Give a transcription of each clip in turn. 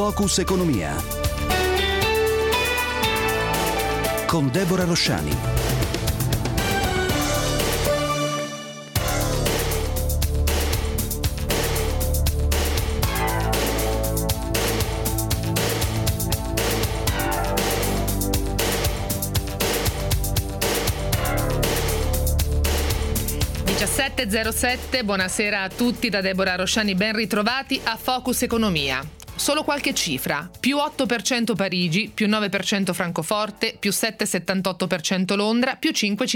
Focus Economia con Deborah Rosciani. Buonasera a tutti da Deborah Rosciani, ben ritrovati a Focus Economia. Solo qualche cifra: più 8% Parigi, più 9% Francoforte, più 7,78% Londra, più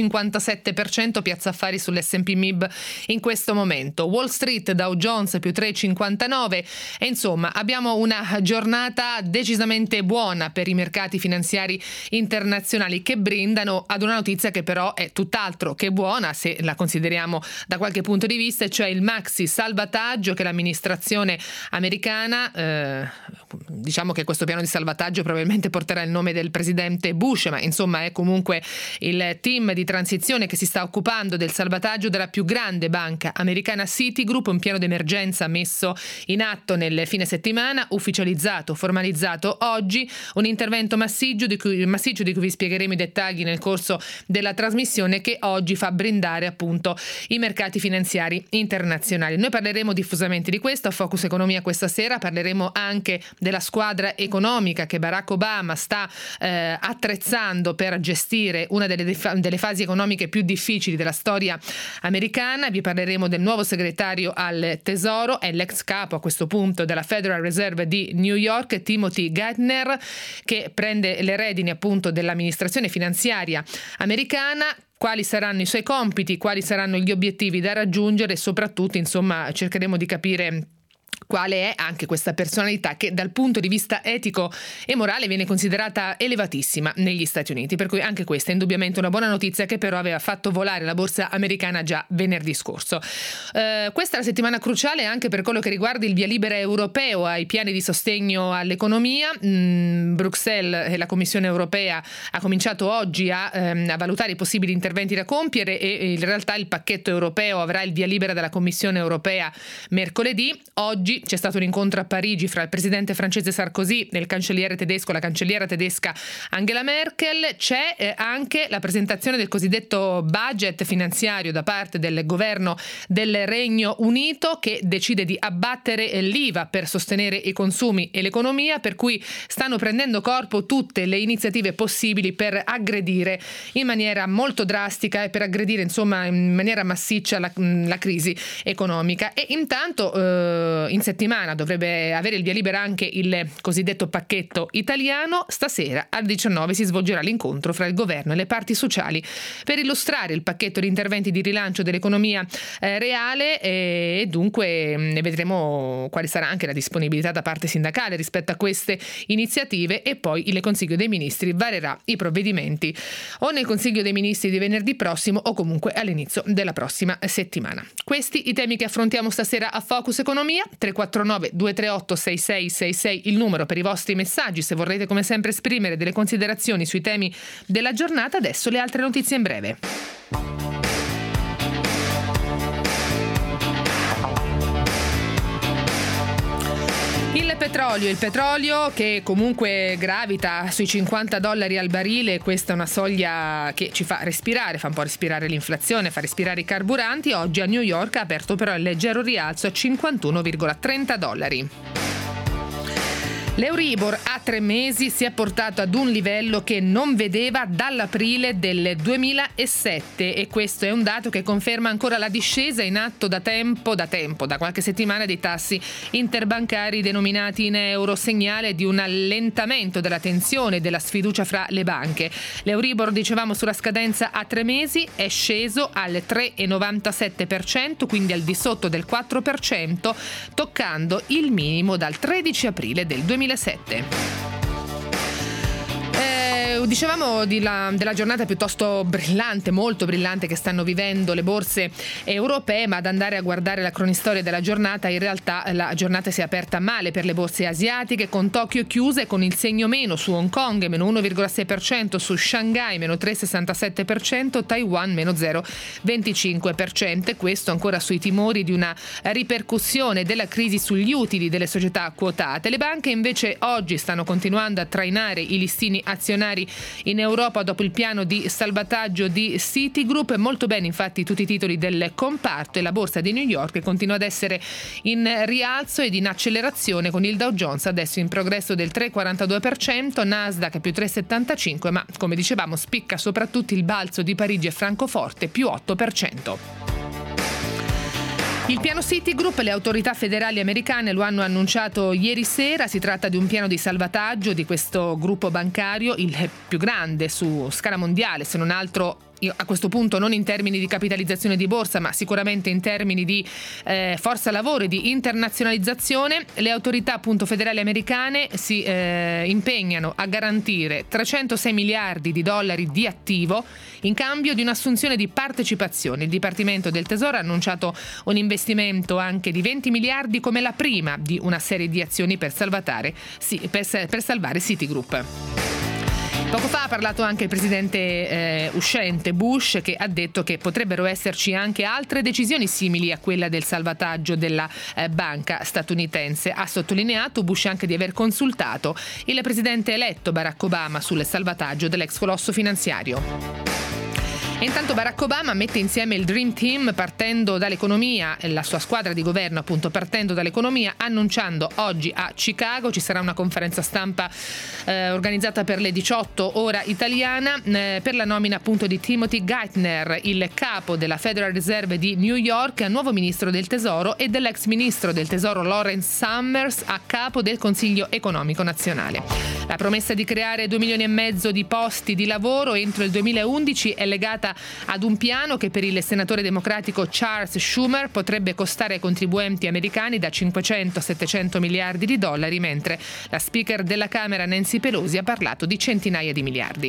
5,57% Piazza Affari sull'S&P MIB in questo momento. Wall Street, Dow Jones più 3,59 e insomma abbiamo una giornata decisamente buona per i mercati finanziari internazionali, che brindano ad una notizia che però è tutt'altro che buona se la consideriamo da qualche punto di vista, cioè il maxi salvataggio che l'amministrazione americana diciamo che questo piano di salvataggio probabilmente porterà il nome del presidente Bush, ma insomma è comunque il team di transizione che si sta occupando del salvataggio della più grande banca americana, Citigroup, un piano d'emergenza messo in atto nel fine settimana, ufficializzato, formalizzato oggi, un intervento massiccio di cui vi spiegheremo i dettagli nel corso della trasmissione, che oggi fa brindare appunto i mercati finanziari internazionali. Noi parleremo diffusamente di questo a Focus Economia questa sera, parleremo anche della squadra economica che Barack Obama sta attrezzando per gestire una delle fasi economiche più difficili della storia americana. Vi parleremo del nuovo segretario al Tesoro, è l'ex capo a questo punto della Federal Reserve di New York, Timothy Geithner, che prende le redini appunto dell'amministrazione finanziaria americana. Quali saranno i suoi compiti, quali saranno gli obiettivi da raggiungere e soprattutto insomma cercheremo di capire quale è anche questa personalità che dal punto di vista etico e morale viene considerata elevatissima negli Stati Uniti, per cui anche questa è indubbiamente una buona notizia che però aveva fatto volare la borsa americana già venerdì scorso. Questa è la settimana cruciale anche per quello che riguarda il via libera europeo ai piani di sostegno all'economia. Bruxelles e la Commissione europea ha cominciato oggi a valutare i possibili interventi da compiere e in realtà il pacchetto europeo avrà il via libera dalla Commissione europea mercoledì. Oggi c'è stato un incontro a Parigi fra il presidente francese Sarkozy e la cancelliera tedesca Angela Merkel. C'è anche la presentazione del cosiddetto budget finanziario da parte del governo del Regno Unito, che decide di abbattere l'IVA per sostenere i consumi e l'economia, per cui stanno prendendo corpo tutte le iniziative possibili per aggredire in maniera molto drastica e per aggredire insomma in maniera massiccia la crisi economica. E intanto in settimana dovrebbe avere il via libera anche il cosiddetto pacchetto italiano. Stasera alle 19 si svolgerà l'incontro fra il governo e le parti sociali per illustrare il pacchetto di interventi di rilancio dell'economia reale e dunque ne vedremo quali sarà anche la disponibilità da parte sindacale rispetto a queste iniziative, e poi il Consiglio dei Ministri varerà i provvedimenti o nel Consiglio dei Ministri di venerdì prossimo o comunque all'inizio della prossima settimana. Questi i temi che affrontiamo stasera a Focus Economia. 349 238 6666 il numero per i vostri messaggi se vorrete come sempre esprimere delle considerazioni sui temi della giornata. Adesso le altre notizie in breve. Il petrolio che comunque gravita sui $50 al barile, questa è una soglia che ci fa respirare, fa un po' respirare l'inflazione, fa respirare i carburanti. Oggi a New York ha aperto però il leggero rialzo a $51,30. L'Euribor a 3 mesi si è portato ad un livello che non vedeva dall'aprile del 2007 e questo è un dato che conferma ancora la discesa in atto da qualche settimana dei tassi interbancari denominati in euro, segnale di un allentamento della tensione e della sfiducia fra le banche. L'Euribor, dicevamo, sulla scadenza a 3 mesi è sceso al 3,97%, quindi al di sotto del 4%, toccando il minimo dal 13 aprile del 2007. Dicevamo della giornata piuttosto brillante, molto brillante, che stanno vivendo le borse europee, ma ad andare a guardare la cronistoria della giornata, in realtà la giornata si è aperta male per le borse asiatiche, con Tokyo chiuse con il segno meno su Hong Kong, meno 1,6%, su Shanghai meno 3,67%, Taiwan meno 0,25%, e questo ancora sui timori di una ripercussione della crisi sugli utili delle società quotate. Le banche invece oggi stanno continuando a trainare i listini azionari in Europa dopo il piano di salvataggio di Citigroup. Molto bene infatti tutti i titoli del comparto, e la borsa di New York continua ad essere in rialzo ed in accelerazione, con il Dow Jones adesso in progresso del 3,42%, Nasdaq più 3,75%, ma come dicevamo spicca soprattutto il balzo di Parigi e Francoforte più 8%. Il piano Citigroup, le autorità federali americane lo hanno annunciato ieri sera. Si tratta di un piano di salvataggio di questo gruppo bancario, il più grande su scala mondiale, se non altro a questo punto non in termini di capitalizzazione di borsa, ma sicuramente in termini di forza lavoro e di internazionalizzazione. Le autorità appunto federali americane si impegnano a garantire 306 miliardi di dollari di attivo in cambio di un'assunzione di partecipazioni. Il Dipartimento del Tesoro ha annunciato un investimento anche di 20 miliardi come la prima di una serie di azioni per salvare Citigroup. Poco fa ha parlato anche il presidente uscente Bush, che ha detto che potrebbero esserci anche altre decisioni simili a quella del salvataggio della banca statunitense. Ha sottolineato Bush anche di aver consultato il presidente eletto Barack Obama sul salvataggio dell'ex colosso finanziario. E intanto Barack Obama mette insieme il Dream Team partendo dall'economia, la sua squadra di governo appunto partendo dall'economia, annunciando oggi a Chicago ci sarà una conferenza stampa organizzata per le 18 ora italiana per la nomina appunto di Timothy Geithner, il capo della Federal Reserve di New York, nuovo ministro del Tesoro, e dell'ex ministro del Tesoro Lawrence Summers a capo del Consiglio economico nazionale. La promessa di creare 2,5 milioni di posti di lavoro entro il 2011 è legata ad un piano che per il senatore democratico Charles Schumer potrebbe costare ai contribuenti americani da 500 a 700 miliardi di dollari, mentre la speaker della Camera Nancy Pelosi ha parlato di centinaia di miliardi.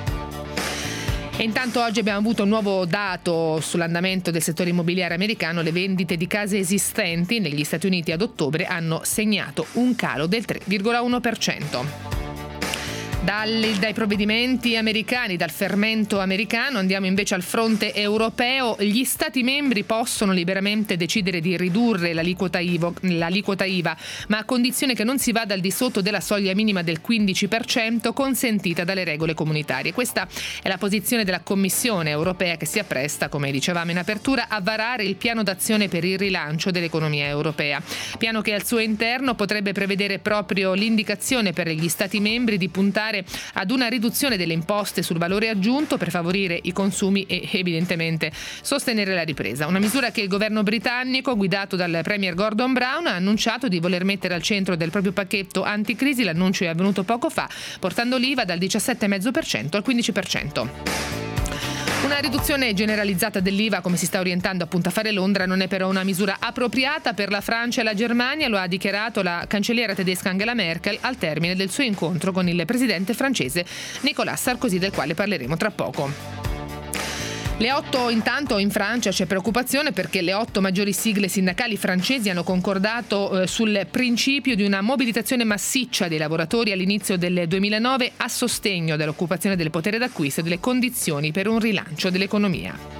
E intanto oggi abbiamo avuto un nuovo dato sull'andamento del settore immobiliare americano. Le vendite di case esistenti negli Stati Uniti ad ottobre hanno segnato un calo del 3,1%. Dai provvedimenti americani, dal fermento americano, andiamo invece al fronte europeo. Gli Stati membri possono liberamente decidere di ridurre l'aliquota IVA, ma a condizione che non si vada al di sotto della soglia minima del 15% consentita dalle regole comunitarie. Questa è la posizione della Commissione europea, che si appresta, come dicevamo in apertura, a varare il piano d'azione per il rilancio dell'economia europea. Piano che al suo interno potrebbe prevedere proprio l'indicazione per gli Stati membri di puntare ad una riduzione delle imposte sul valore aggiunto per favorire i consumi e evidentemente sostenere la ripresa. Una misura che il governo britannico, guidato dal premier Gordon Brown, ha annunciato di voler mettere al centro del proprio pacchetto anticrisi. L'annuncio è avvenuto poco fa, portando l'IVA dal 17,5% al 15%. Una riduzione generalizzata dell'IVA, come si sta orientando appunto a fare Londra, non è però una misura appropriata per la Francia e la Germania, lo ha dichiarato la cancelliera tedesca Angela Merkel al termine del suo incontro con il presidente francese Nicolas Sarkozy, del quale parleremo tra poco. Le 8 intanto in Francia c'è preoccupazione perché le 8 maggiori sigle sindacali francesi hanno concordato sul principio di una mobilitazione massiccia dei lavoratori all'inizio del 2009 a sostegno dell'occupazione del potere d'acquisto e delle condizioni per un rilancio dell'economia.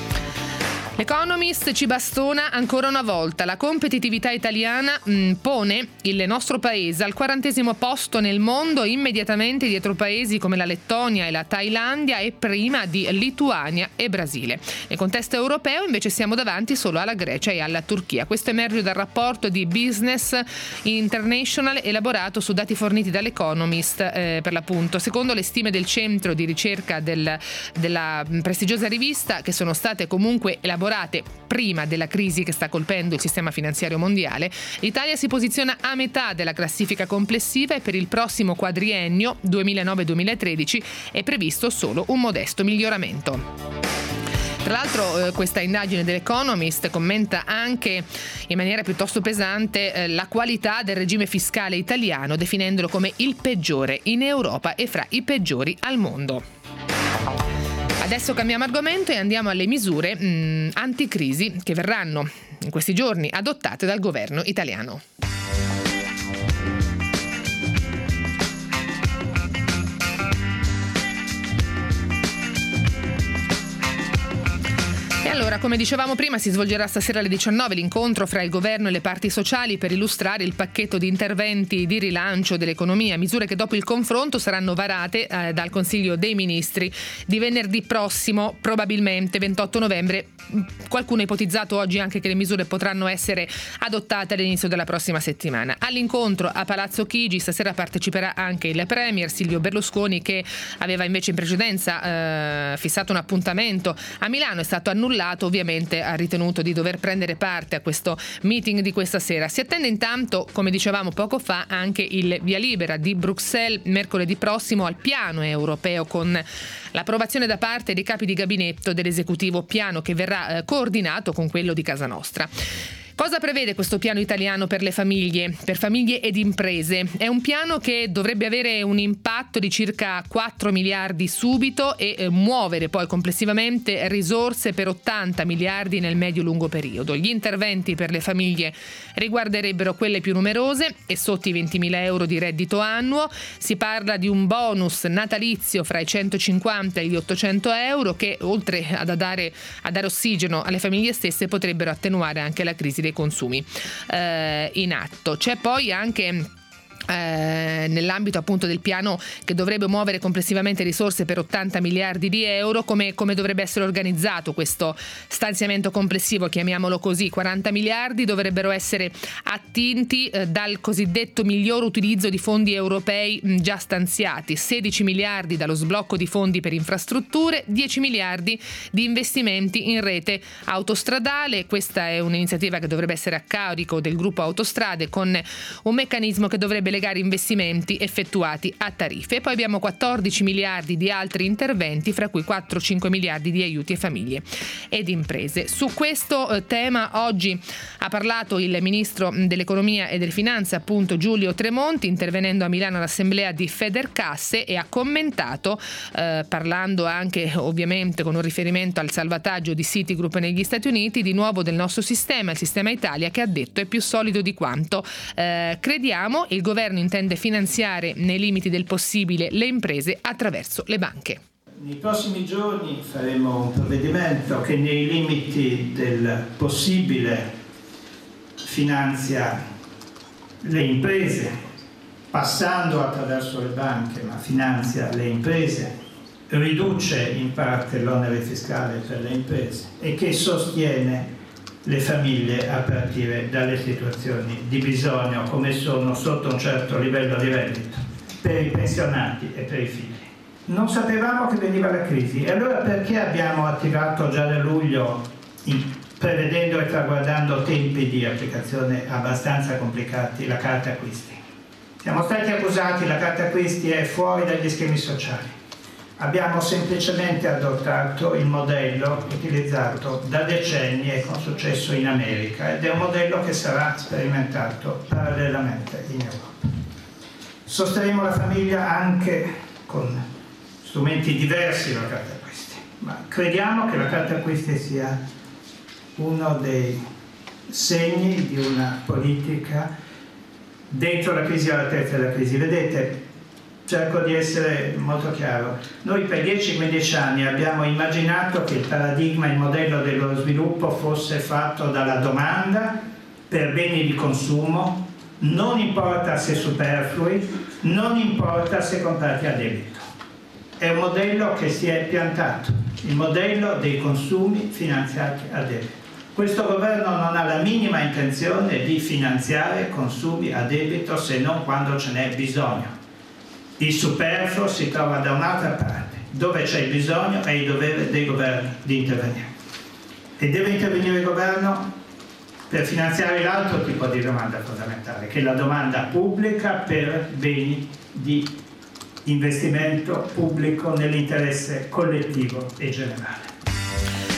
L'Economist ci bastona ancora una volta. La competitività italiana pone il nostro paese al 40° posto nel mondo, immediatamente dietro paesi come la Lettonia e la Thailandia e prima di Lituania e Brasile. Nel contesto europeo invece siamo davanti solo alla Grecia e alla Turchia. Questo emerge dal rapporto di Business International elaborato su dati forniti dall'Economist per l'appunto. Secondo le stime del centro di ricerca della prestigiosa rivista, che sono state comunque elaborate prima della crisi che sta colpendo il sistema finanziario mondiale, l'Italia si posiziona a metà della classifica complessiva e per il prossimo quadriennio 2009-2013 è previsto solo un modesto miglioramento. Tra l'altro questa indagine dell'Economist commenta anche in maniera piuttosto pesante la qualità del regime fiscale italiano, definendolo come il peggiore in Europa e fra i peggiori al mondo. Adesso cambiamo argomento e andiamo alle misure anticrisi che verranno in questi giorni adottate dal governo italiano. Allora, come dicevamo prima, si svolgerà stasera alle 19 l'incontro fra il governo e le parti sociali per illustrare il pacchetto di interventi di rilancio dell'economia, misure che dopo il confronto saranno varate dal Consiglio dei Ministri di venerdì prossimo, probabilmente 28 novembre. Qualcuno ha ipotizzato oggi anche che le misure potranno essere adottate all'inizio della prossima settimana. All'incontro a Palazzo Chigi stasera parteciperà anche il Premier Silvio Berlusconi, che aveva invece in precedenza fissato un appuntamento a Milano. È stato annullato, ovviamente ha ritenuto di dover prendere parte a questo meeting di questa sera. Si attende intanto, come dicevamo poco fa, anche il via libera di Bruxelles mercoledì prossimo al piano europeo, con l'approvazione da parte dei capi di gabinetto dell'esecutivo, piano che verrà coordinato con quello di casa nostra. Cosa prevede questo piano italiano per le famiglie, per famiglie ed imprese? È un piano che dovrebbe avere un impatto di circa 4 miliardi subito e muovere poi complessivamente risorse per 80 miliardi nel medio-lungo periodo. Gli interventi per le famiglie riguarderebbero quelle più numerose e sotto i 20.000 euro di reddito annuo. Si parla di un bonus natalizio fra i 150 e gli 800 euro che, oltre a dare ossigeno alle famiglie stesse, potrebbero attenuare anche la crisi dei consumi in atto. C'è poi anche nell'ambito appunto del piano che dovrebbe muovere complessivamente risorse per 80 miliardi di euro, come dovrebbe essere organizzato questo stanziamento complessivo, chiamiamolo così. 40 miliardi dovrebbero essere attinti dal cosiddetto miglior utilizzo di fondi europei già stanziati, 16 miliardi dallo sblocco di fondi per infrastrutture, 10 miliardi di investimenti in rete autostradale. Questa è un'iniziativa che dovrebbe essere a carico del gruppo Autostrade, con un meccanismo che dovrebbe legare investimenti effettuati a tariffe. E poi abbiamo 14 miliardi di altri interventi, fra cui 4-5 miliardi di aiuti a famiglie ed imprese. Su questo tema oggi ha parlato il ministro dell'economia e delle finanze, appunto Giulio Tremonti, intervenendo a Milano all'assemblea di Federcasse, e ha commentato, parlando anche ovviamente con un riferimento al salvataggio di Citigroup negli Stati Uniti, di nuovo del nostro sistema, il sistema Italia, che ha detto è più solido di quanto crediamo. Il governo intende finanziare nei limiti del possibile le imprese attraverso le banche. Nei prossimi giorni faremo un provvedimento che nei limiti del possibile finanzia le imprese, passando attraverso le banche, ma finanzia le imprese, riduce in parte l'onere fiscale per le imprese e che sostiene le famiglie a partire dalle situazioni di bisogno, come sono sotto un certo livello di reddito, per i pensionati e per i figli. Non sapevamo che veniva la crisi, e allora perché abbiamo attivato già da luglio, prevedendo e traguardando tempi di applicazione abbastanza complicati, la carta acquisti? Siamo stati accusati che la carta acquisti è fuori dagli schemi sociali. Abbiamo semplicemente adottato il modello utilizzato da decenni e con successo in America, ed è un modello che sarà sperimentato parallelamente in Europa. Sosterremo la famiglia anche con strumenti diversi dalla carta acquisti, ma crediamo che la carta acquisti sia uno dei segni di una politica dentro la crisi e all'altezza della crisi. Vedete, cerco di essere molto chiaro. Noi per 10-15 anni abbiamo immaginato che il paradigma, il modello dello sviluppo fosse fatto dalla domanda per beni di consumo, non importa se superflui, non importa se comprati a debito. È un modello che si è piantato, il modello dei consumi finanziati a debito. Questo governo non ha la minima intenzione di finanziare consumi a debito, se non quando ce n'è bisogno. Il superfluo si trova da un'altra parte, dove c'è il bisogno e il dovere dei governi di intervenire. E deve intervenire il governo per finanziare l'altro tipo di domanda fondamentale, che è la domanda pubblica per beni di investimento pubblico nell'interesse collettivo e generale.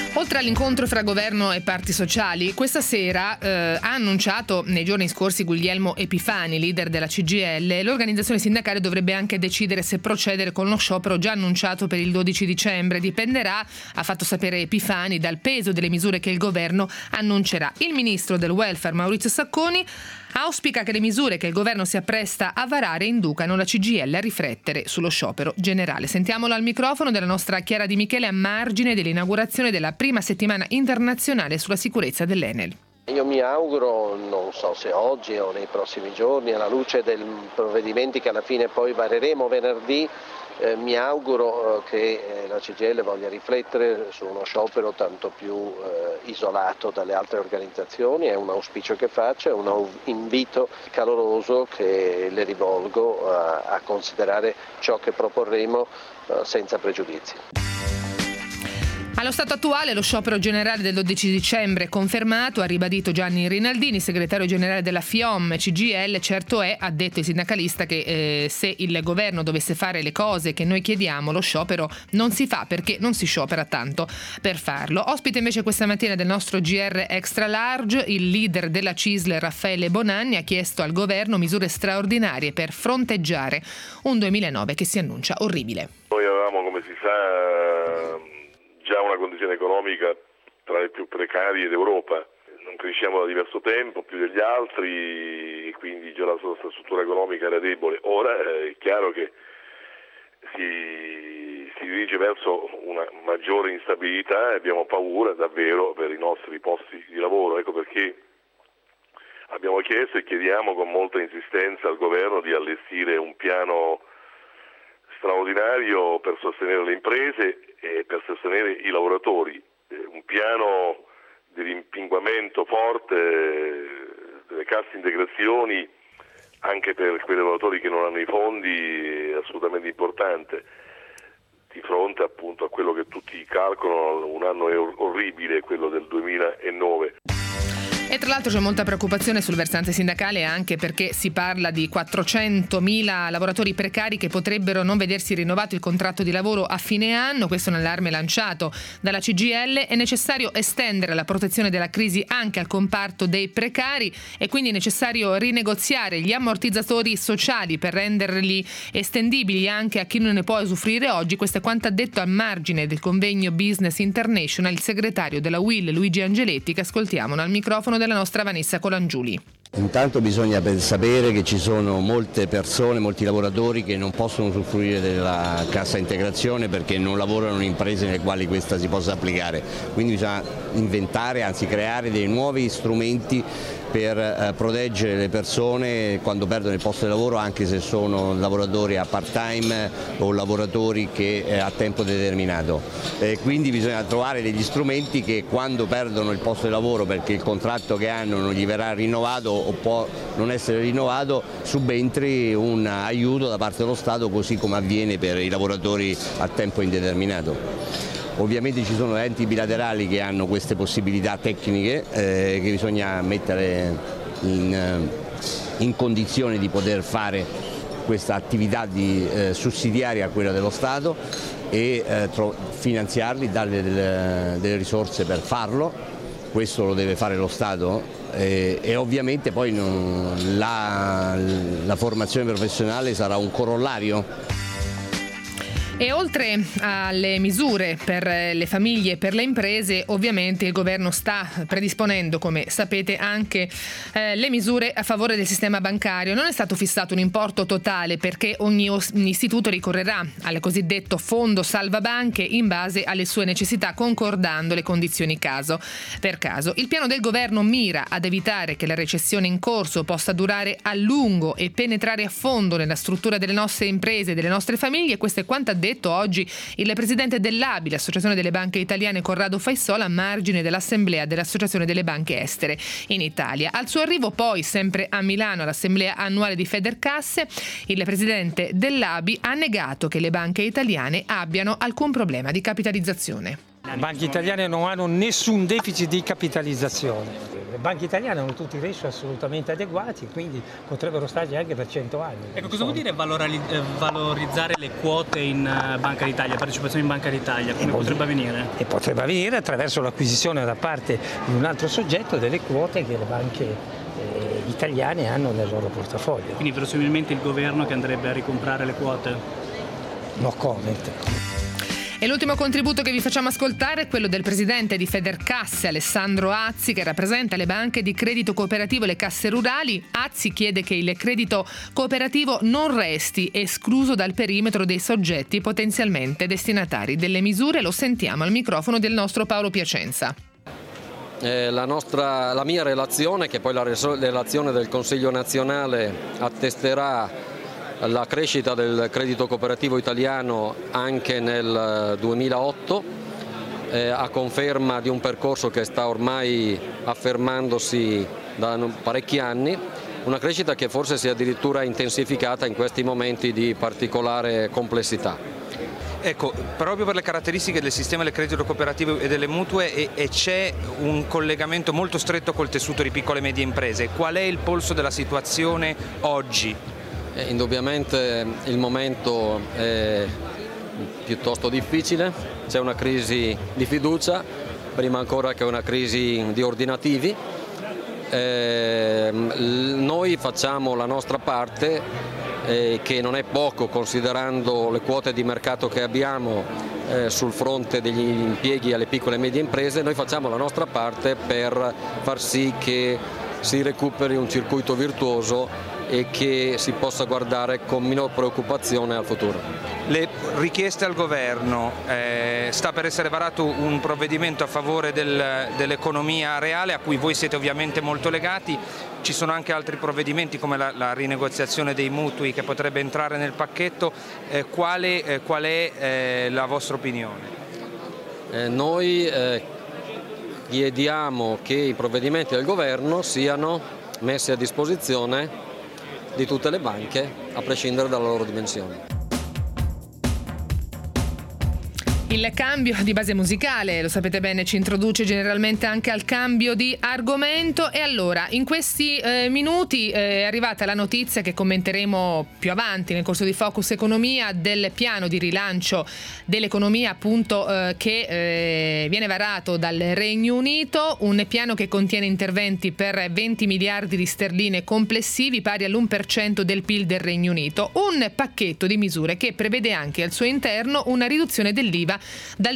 Oltre all'incontro fra governo e parti sociali, questa sera ha annunciato nei giorni scorsi Guglielmo Epifani, leader della CGIL, l'organizzazione sindacale dovrebbe anche decidere se procedere con lo sciopero già annunciato per il 12 dicembre. Dipenderà, ha fatto sapere Epifani, dal peso delle misure che il governo annuncerà. Il ministro del welfare Maurizio Sacconi auspica che le misure che il governo si appresta a varare inducano la CGIL a riflettere sullo sciopero generale. Sentiamolo al microfono della nostra Chiara Di Michele a margine dell'inaugurazione della prima settimana internazionale sulla sicurezza dell'Enel. Io mi auguro, non so se oggi o nei prossimi giorni, alla luce dei provvedimenti che alla fine poi vareremo venerdì, mi auguro che la CGIL voglia riflettere su uno sciopero tanto più isolato dalle altre organizzazioni. È un auspicio che faccio, è un invito caloroso che le rivolgo a considerare ciò che proporremo senza pregiudizi. Allo stato attuale lo sciopero generale del 12 dicembre è confermato, ha ribadito Gianni Rinaldini, segretario generale della FIOM CGIL. Certo è, ha detto il sindacalista, che se il governo dovesse fare le cose che noi chiediamo, lo sciopero non si fa perché non si sciopera tanto per farlo. Ospite invece questa mattina del nostro GR Extra Large, il leader della CISL Raffaele Bonanni ha chiesto al governo misure straordinarie per fronteggiare un 2009 che si annuncia orribile. Noi avevamo, come si sa, già una condizione economica tra le più precarie d'Europa, non cresciamo da diverso tempo, più degli altri, quindi già la nostra struttura economica era debole. Ora è chiaro che si dirige verso una maggiore instabilità e abbiamo paura davvero per i nostri posti di lavoro. Ecco perché abbiamo chiesto e chiediamo con molta insistenza al governo di allestire un piano straordinario per sostenere le imprese e per sostenere i lavoratori, un piano di rimpinguamento forte delle casse integrazioni anche per quei lavoratori che non hanno i fondi, è assolutamente importante di fronte appunto a quello che tutti calcolano un anno orribile, quello del 2009. E tra l'altro c'è molta preoccupazione sul versante sindacale, anche perché si parla di 400.000 lavoratori precari che potrebbero non vedersi rinnovato il contratto di lavoro a fine anno. Questo è un allarme lanciato dalla CGIL. È necessario estendere la protezione della crisi anche al comparto dei precari e quindi è necessario rinegoziare gli ammortizzatori sociali per renderli estendibili anche a chi non ne può usufruire oggi. Questo è quanto ha detto al margine del convegno Business International il segretario della UIL Luigi Angeletti, che ascoltiamo al microfono della nostra Vanessa Colangiuli. Intanto bisogna sapere che ci sono molte persone, molti lavoratori che non possono usufruire della cassa integrazione perché non lavorano in imprese nelle quali questa si possa applicare, quindi bisogna inventare, anzi creare dei nuovi strumenti per proteggere le persone quando perdono il posto di lavoro, anche se sono lavoratori a part-time o lavoratori che a tempo determinato. Quindi bisogna trovare degli strumenti che quando perdono il posto di lavoro perché il contratto che hanno non gli verrà rinnovato o può non essere rinnovato, subentri un aiuto da parte dello Stato, così come avviene per i lavoratori a tempo indeterminato. Ovviamente ci sono enti bilaterali che hanno queste possibilità tecniche che bisogna mettere in condizione di poter fare questa attività sussidiaria a quella dello Stato e finanziarli, dargli delle risorse per farlo. Questo lo deve fare lo Stato e ovviamente poi la formazione professionale sarà un corollario. E oltre alle misure per le famiglie e per le imprese, ovviamente il governo sta predisponendo, come sapete, anche le misure a favore del sistema bancario. Non è stato fissato un importo totale perché ogni istituto ricorrerà al cosiddetto fondo salva banche in base alle sue necessità, concordando le condizioni caso per caso. Il piano del governo mira ad evitare che la recessione in corso possa durare a lungo e penetrare a fondo nella struttura delle nostre imprese e delle nostre famiglie. Questo è quanto ha detto oggi il presidente dell'ABI, l'Associazione delle Banche Italiane, Corrado Faisola, a margine dell'assemblea dell'Associazione delle Banche Estere in Italia. Al suo arrivo poi, sempre a Milano, all'assemblea annuale di Federcasse, il presidente dell'ABI ha negato che le banche italiane abbiano alcun problema di capitalizzazione. Le banche italiane non hanno nessun deficit di capitalizzazione. Le banche italiane hanno tutti i ratio assolutamente adeguati, quindi potrebbero starci anche per 100 anni. Ecco, cosa vuol dire valorizzare le quote in Banca d'Italia, partecipazione in Banca d'Italia? Come potrebbe avvenire? E potrebbe avvenire attraverso l'acquisizione da parte di un altro soggetto delle quote che le banche italiane hanno nel loro portafoglio. Quindi verosimilmente il governo che andrebbe a ricomprare le quote? No comment. E l'ultimo contributo che vi facciamo ascoltare è quello del presidente di Federcasse, Alessandro Azzi, che rappresenta le banche di credito cooperativo e le casse rurali. Azzi chiede che il credito cooperativo non resti escluso dal perimetro dei soggetti potenzialmente destinatari delle misure. Lo sentiamo al microfono del nostro Paolo Piacenza. La mia relazione, che poi la relazione del Consiglio nazionale attesterà la crescita del credito cooperativo italiano anche nel 2008, a conferma di un percorso che sta ormai affermandosi da parecchi anni, una crescita che forse si è addirittura intensificata in questi momenti di particolare complessità. Ecco, proprio per le caratteristiche del sistema del credito cooperativo e delle mutue e c'è un collegamento molto stretto col tessuto di piccole e medie imprese. Qual è il polso della situazione oggi? Indubbiamente il momento è piuttosto difficile, c'è una crisi di fiducia, prima ancora che una crisi di ordinativi. Noi facciamo la nostra parte, che non è poco considerando le quote di mercato che abbiamo sul fronte degli impieghi alle piccole e medie imprese. Noi facciamo la nostra parte per far sì che si recuperi un circuito virtuoso e che si possa guardare con minor preoccupazione al futuro. Le richieste al governo, sta per essere varato un provvedimento a favore dell'economia reale a cui voi siete ovviamente molto legati, ci sono anche altri provvedimenti come la rinegoziazione dei mutui che potrebbe entrare nel pacchetto, qual è la vostra opinione? Noi chiediamo che i provvedimenti del governo siano messi a disposizione di tutte le banche, a prescindere dalla loro dimensione. Il cambio di base musicale, lo sapete bene, ci introduce generalmente anche al cambio di argomento. E allora, in questi minuti è arrivata la notizia che commenteremo più avanti nel corso di Focus Economia del piano di rilancio dell'economia, appunto, che viene varato dal Regno Unito, un piano che contiene interventi per 20 miliardi di sterline complessivi, pari all'1% del PIL del Regno Unito, un pacchetto di misure che prevede anche al suo interno una riduzione dell'IVA dal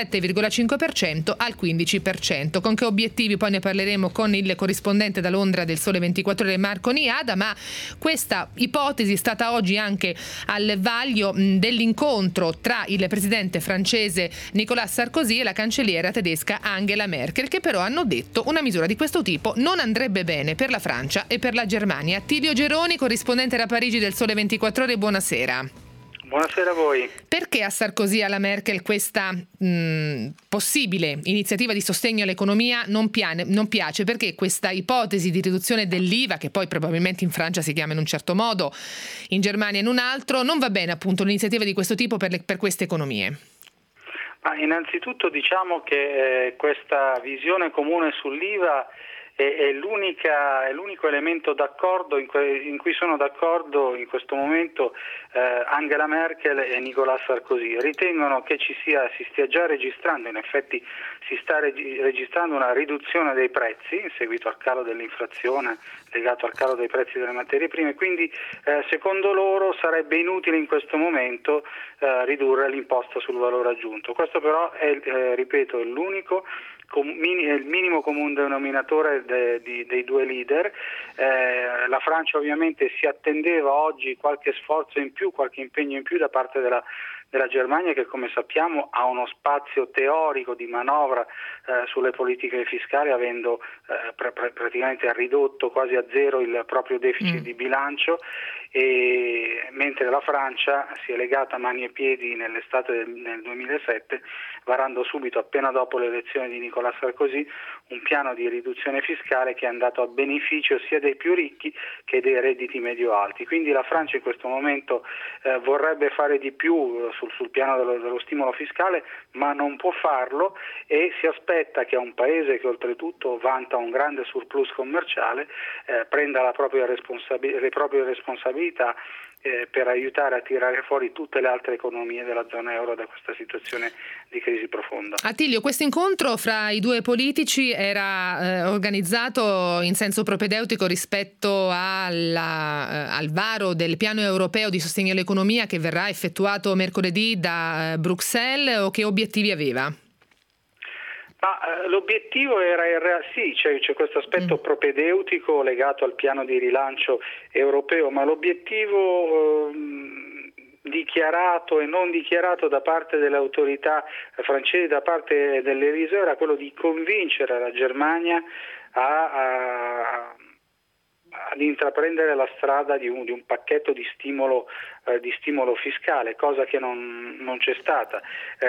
17,5% al 15%. Con che obiettivi poi ne parleremo con il corrispondente da Londra del Sole 24 Ore Marco Niada, ma questa ipotesi è stata oggi anche al vaglio dell'incontro tra il presidente francese Nicolas Sarkozy e la cancelliera tedesca Angela Merkel, che però hanno detto una misura di questo tipo non andrebbe bene per la Francia e per la Germania. Attilio Geroni, corrispondente da Parigi del Sole 24 Ore, buonasera. Buonasera a voi. Perché a Sarkozy e alla Merkel questa possibile iniziativa di sostegno all'economia non piace? Perché questa ipotesi di riduzione dell'IVA, che poi probabilmente in Francia si chiama in un certo modo, in Germania in un altro, non va bene appunto un'iniziativa di questo tipo per queste economie? Ma innanzitutto diciamo che questa visione comune sull'IVA è l'unico elemento d'accordo in cui sono d'accordo in questo momento Angela Merkel e Nicolas Sarkozy. Ritengono che si stia già registrando, in effetti si sta registrando una riduzione dei prezzi in seguito al calo dell'inflazione legato al calo dei prezzi delle materie prime, quindi secondo loro sarebbe inutile in questo momento ridurre l'imposta sul valore aggiunto. Questo però è, ripeto, il minimo comune denominatore dei due leader. La Francia ovviamente si attendeva oggi qualche sforzo in più, qualche impegno in più da parte della Germania, che come sappiamo ha uno spazio teorico di manovra sulle politiche fiscali, avendo praticamente ridotto quasi a zero il proprio deficit di bilancio, e mentre la Francia si è legata mani e piedi nell'estate del 2007, varando subito, appena dopo le elezioni di Nicolas Sarkozy, un piano di riduzione fiscale che è andato a beneficio sia dei più ricchi che dei redditi medio-alti. Quindi la Francia in questo momento vorrebbe fare di più, sul piano dello stimolo fiscale, ma non può farlo, e si aspetta che un paese che oltretutto vanta un grande surplus commerciale prenda le proprie responsabilità per aiutare a tirare fuori tutte le altre economie della zona euro da questa situazione di crisi profonda. Attilio, questo incontro fra i due politici era organizzato in senso propedeutico rispetto al varo del piano europeo di sostegno all'economia che verrà effettuato mercoledì da Bruxelles, o che obiettivi aveva? L'obiettivo era c'è questo aspetto propedeutico legato al piano di rilancio europeo, ma l'obiettivo dichiarato e non dichiarato da parte delle autorità francesi, da parte dell'Eliseo, era quello di convincere la Germania ad intraprendere la strada di un pacchetto di stimolo fiscale, cosa che non c'è stata.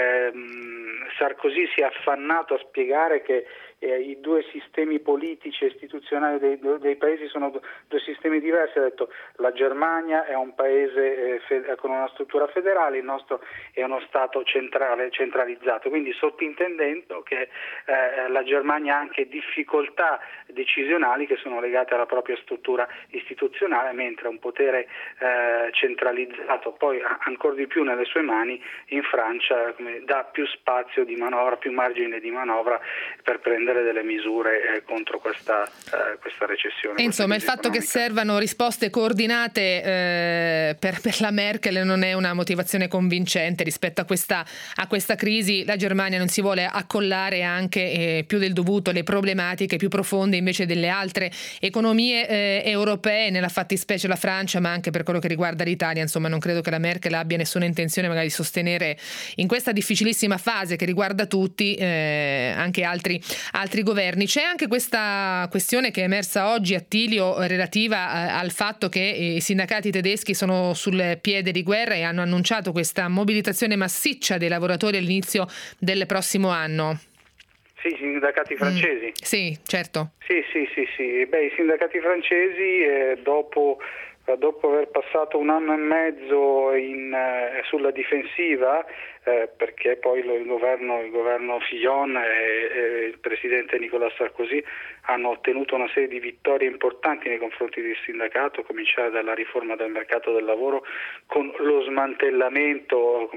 Sarkozy si è affannato a spiegare che i due sistemi politici e istituzionali dei paesi sono due sistemi diversi. Ha detto: la Germania è un paese con una struttura federale, il nostro è uno Stato centralizzato, quindi sottintendendo che la Germania ha anche difficoltà decisionali che sono legate alla propria struttura istituzionale, mentre un potere centralizzato, poi ancora di più nelle sue mani, in Francia dà più spazio di manovra, più margine di manovra per prendere delle misure contro questa recessione. Insomma, il fatto che servano risposte coordinate per la Merkel non è una motivazione convincente rispetto a questa crisi. La Germania non si vuole accollare anche più del dovuto le problematiche più profonde invece delle altre economie europee, nella fattispecie la Francia, ma anche per quello che riguarda l'Italia. Insomma, non credo che la Merkel abbia nessuna intenzione magari di sostenere in questa difficilissima fase che riguarda tutti anche altri governi. C'è anche questa questione che è emersa oggi, Attilio, relativa al fatto che i sindacati tedeschi sono sul piede di guerra e hanno annunciato questa mobilitazione massiccia dei lavoratori all'inizio del prossimo anno. Sì, i sindacati francesi. Sì, certo. Sì. I sindacati francesi dopo aver passato un anno e mezzo sulla difensiva, perché poi il governo Fillon e il presidente Nicolas Sarkozy hanno ottenuto una serie di vittorie importanti nei confronti del sindacato, a cominciare dalla riforma del mercato del lavoro, con lo smantellamento,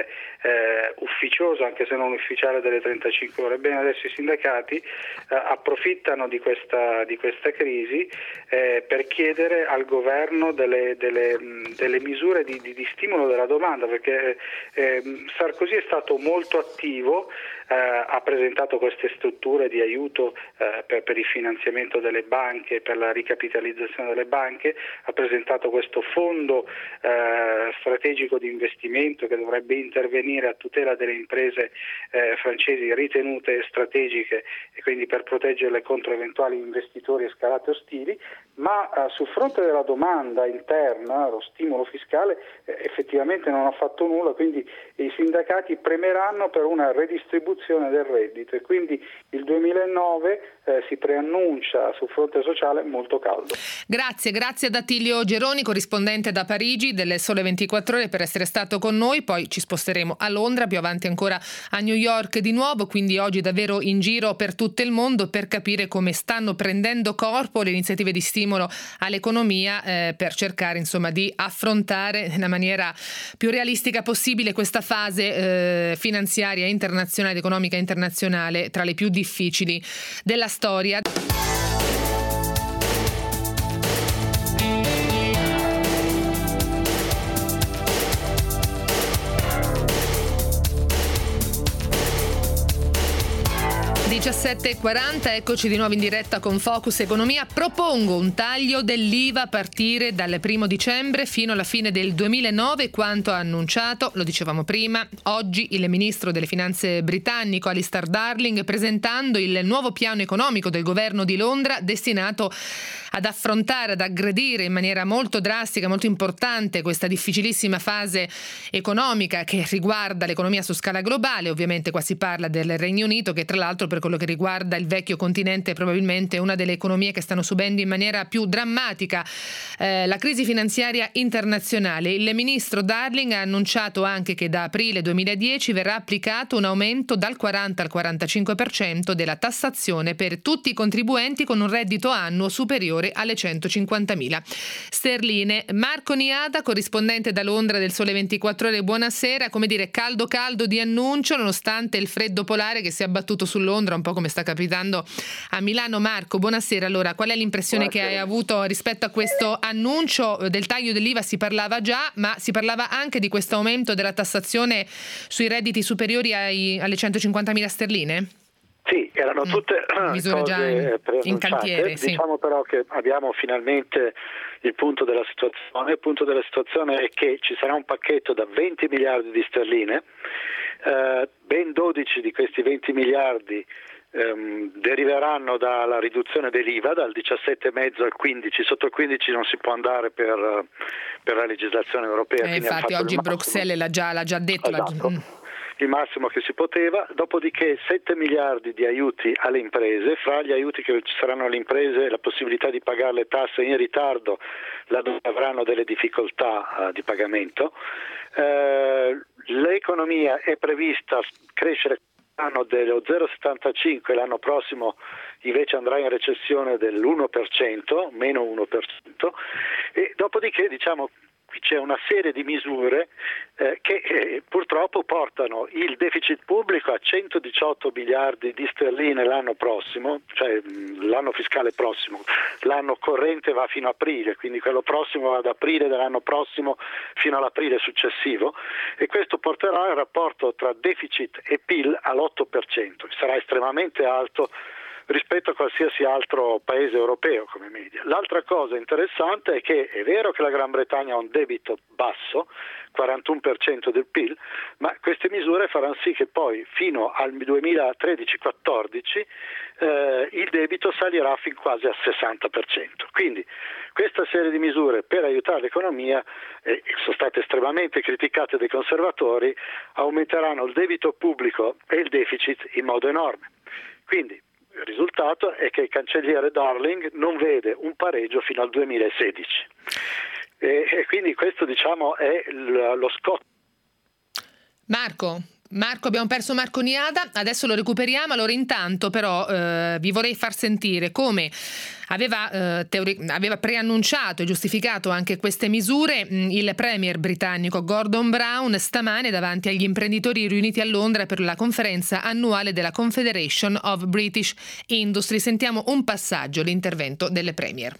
ufficioso, anche se non ufficiale, delle 35 ore. Bene, adesso i sindacati approfittano di questa crisi per chiedere al governo delle misure di stimolo della domanda, perché Sarkozy è stato molto attivo, ha presentato queste strutture di aiuto per il finanziamento delle banche, per la ricapitalizzazione delle banche, ha presentato questo fondo strategico di investimento che dovrebbe intervenire a tutela delle imprese francesi ritenute strategiche e quindi per proteggerle contro eventuali investitori e scalate ostili, ma sul fronte della domanda interna, lo stimolo fiscale, effettivamente non ha fatto nulla, quindi i sindacati premeranno per una redistribuzione del reddito e quindi il 2009 si preannuncia sul fronte sociale molto caldo. Grazie ad Attilio Geroni, corrispondente da Parigi del Sole 24 Ore, per essere stato con noi. Poi ci sposteremo a Londra, più avanti ancora a New York di nuovo, quindi oggi davvero in giro per tutto il mondo per capire come stanno prendendo corpo le iniziative di stimolo all'economia per cercare di affrontare nella maniera più realistica possibile questa fase finanziaria internazionale ed economica internazionale tra le più difficili della storia. 17:40, eccoci di nuovo in diretta con Focus Economia. Propongo un taglio dell'IVA a partire dal 1 dicembre fino alla fine del 2009, quanto ha annunciato, lo dicevamo prima, oggi il ministro delle finanze britannico Alistair Darling, presentando il nuovo piano economico del governo di Londra destinato ad affrontare, ad aggredire in maniera molto drastica, molto importante questa difficilissima fase economica che riguarda l'economia su scala globale. Ovviamente qua si parla del Regno Unito, che tra l'altro per quello che riguarda il vecchio continente è probabilmente una delle economie che stanno subendo in maniera più drammatica la crisi finanziaria internazionale. Il ministro Darling ha annunciato anche che da aprile 2010 verrà applicato un aumento dal 40 al 45% della tassazione per tutti i contribuenti con un reddito annuo superiore alle 150.000 sterline. Marco Niada, corrispondente da Londra del Sole 24 Ore, buonasera. Come dire, caldo di annuncio nonostante il freddo polare che si è abbattuto su Londra, un po' come sta capitando a Milano. Marco, buonasera. Allora, qual è l'impressione che hai avuto rispetto a questo annuncio? Del taglio dell'IVA si parlava già, ma si parlava anche di questo aumento della tassazione sui redditi superiori alle 150.000 sterline? Sì, erano tutte misure cose già in cantiere. Sì. Diciamo però che abbiamo finalmente il punto della situazione. Il punto della situazione è che ci sarà un pacchetto da 20 miliardi di sterline, ben 12 di questi 20 miliardi deriveranno dalla riduzione dell'IVA dal 17,5 al 15. Sotto il 15 non si può andare per la legislazione europea. Infatti oggi Bruxelles l'ha già detto. Esatto. Il massimo che si poteva, dopodiché 7 miliardi di aiuti alle imprese. Fra gli aiuti che ci saranno alle imprese la possibilità di pagare le tasse in ritardo laddove avranno delle difficoltà di pagamento. L'economia è prevista crescere l'anno dello 0,75, l'anno prossimo invece andrà in recessione dell'1%, meno 1%, e dopodiché diciamo c'è una serie di misure che purtroppo portano il deficit pubblico a 118 miliardi di sterline l'anno prossimo, cioè l'anno fiscale prossimo. L'anno corrente va fino a aprile, quindi quello prossimo va ad aprile dell'anno prossimo fino all'aprile successivo, e questo porterà il rapporto tra deficit e PIL all'8%, sarà estremamente alto rispetto a qualsiasi altro paese europeo come media. L'altra cosa interessante è che è vero che la Gran Bretagna ha un debito basso, 41% del PIL, ma queste misure faranno sì che poi fino al 2013-14 il debito salirà fin quasi al 60%. Quindi questa serie di misure per aiutare l'economia sono state estremamente criticate dai conservatori, aumenteranno il debito pubblico e il deficit in modo enorme. Quindi il risultato è che il cancelliere Darling non vede un pareggio fino al 2016 e quindi questo diciamo è lo scopo. Marco, abbiamo perso Marco Niada, adesso lo recuperiamo. Allora intanto però vi vorrei far sentire come aveva preannunciato e giustificato anche queste misure il premier britannico Gordon Brown stamane davanti agli imprenditori riuniti a Londra per la conferenza annuale della Confederation of British Industry. Sentiamo un passaggio, l'intervento del premier.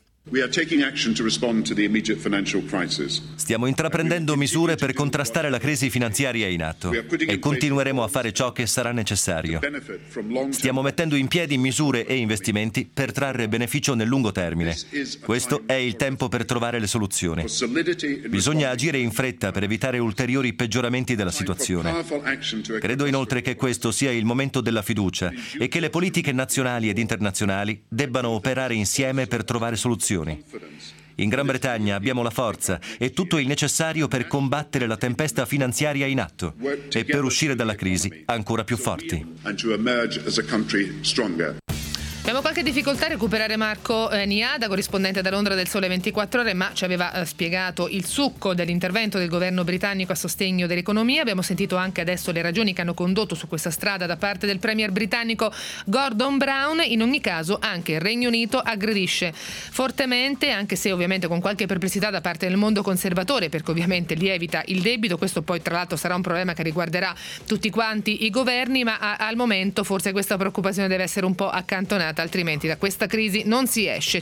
Stiamo intraprendendo misure per contrastare la crisi finanziaria in atto e continueremo a fare ciò che sarà necessario. Stiamo mettendo in piedi misure e investimenti per trarre beneficio nel lungo termine. Questo è il tempo per trovare le soluzioni. Bisogna agire in fretta per evitare ulteriori peggioramenti della situazione. Credo inoltre che questo sia il momento della fiducia e che le politiche nazionali ed internazionali debbano operare insieme per trovare soluzioni. In Gran Bretagna abbiamo la forza e tutto il necessario per combattere la tempesta finanziaria in atto e per uscire dalla crisi ancora più forti. Abbiamo qualche difficoltà a recuperare Marco Niada, corrispondente da Londra del Sole 24 Ore, ma ci aveva spiegato il succo dell'intervento del governo britannico a sostegno dell'economia. Abbiamo sentito anche adesso le ragioni che hanno condotto su questa strada da parte del premier britannico Gordon Brown. In ogni caso anche il Regno Unito aggredisce fortemente, anche se ovviamente con qualche perplessità da parte del mondo conservatore, perché ovviamente lievita il debito. Questo poi tra l'altro sarà un problema che riguarderà tutti quanti i governi, ma al momento forse questa preoccupazione deve essere un po' accantonata, altrimenti da questa crisi non si esce.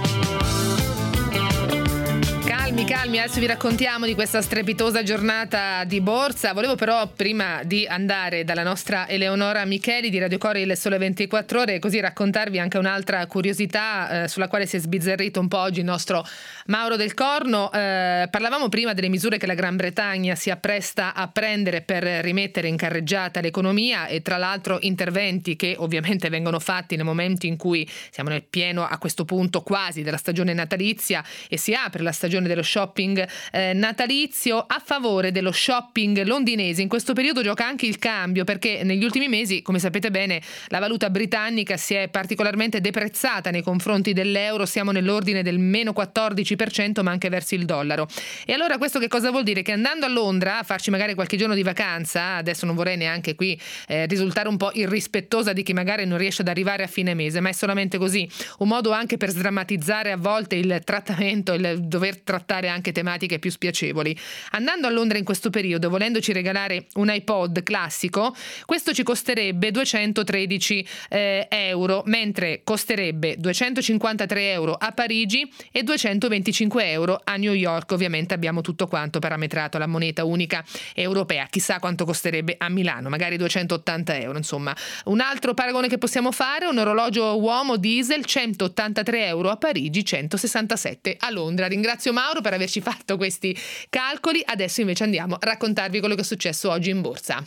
Calmi, adesso vi raccontiamo di questa strepitosa giornata di borsa. Volevo però, prima di andare dalla nostra Eleonora Micheli di Radio Cori Il Sole 24 Ore, così raccontarvi anche un'altra curiosità sulla quale si è sbizzarrito un po' oggi il nostro Mauro Del Corno. Parlavamo prima delle misure che la Gran Bretagna si appresta a prendere per rimettere in carreggiata l'economia, e tra l'altro interventi che ovviamente vengono fatti nel momento in cui siamo nel pieno, a questo punto quasi, della stagione natalizia e si apre la stagione dello shopping natalizio, a favore dello shopping londinese. In questo periodo gioca anche il cambio, perché negli ultimi mesi, come sapete bene, la valuta britannica si è particolarmente deprezzata nei confronti dell'euro, siamo nell'ordine del meno 14%, ma anche verso il dollaro. E allora questo che cosa vuol dire? Che andando a Londra a farci magari qualche giorno di vacanza, adesso non vorrei neanche qui risultare un po' irrispettosa di chi magari non riesce ad arrivare a fine mese, ma è solamente così, un modo anche per sdrammatizzare a volte il trattamento, il dover trattare anche tematiche più spiacevoli. Andando a Londra in questo periodo, volendoci regalare un iPod classico, questo ci costerebbe 213 euro, mentre costerebbe 253 euro a Parigi e 225 euro a New York. Ovviamente abbiamo tutto quanto parametrato alla moneta unica europea. Chissà quanto costerebbe a Milano, magari 280 euro. Insomma, un altro paragone che possiamo fare: un orologio uomo diesel, 183 euro a Parigi, 167 a Londra. Ringrazio Mauro per averci fatto questi calcoli. Adesso invece andiamo a raccontarvi quello che è successo oggi in borsa.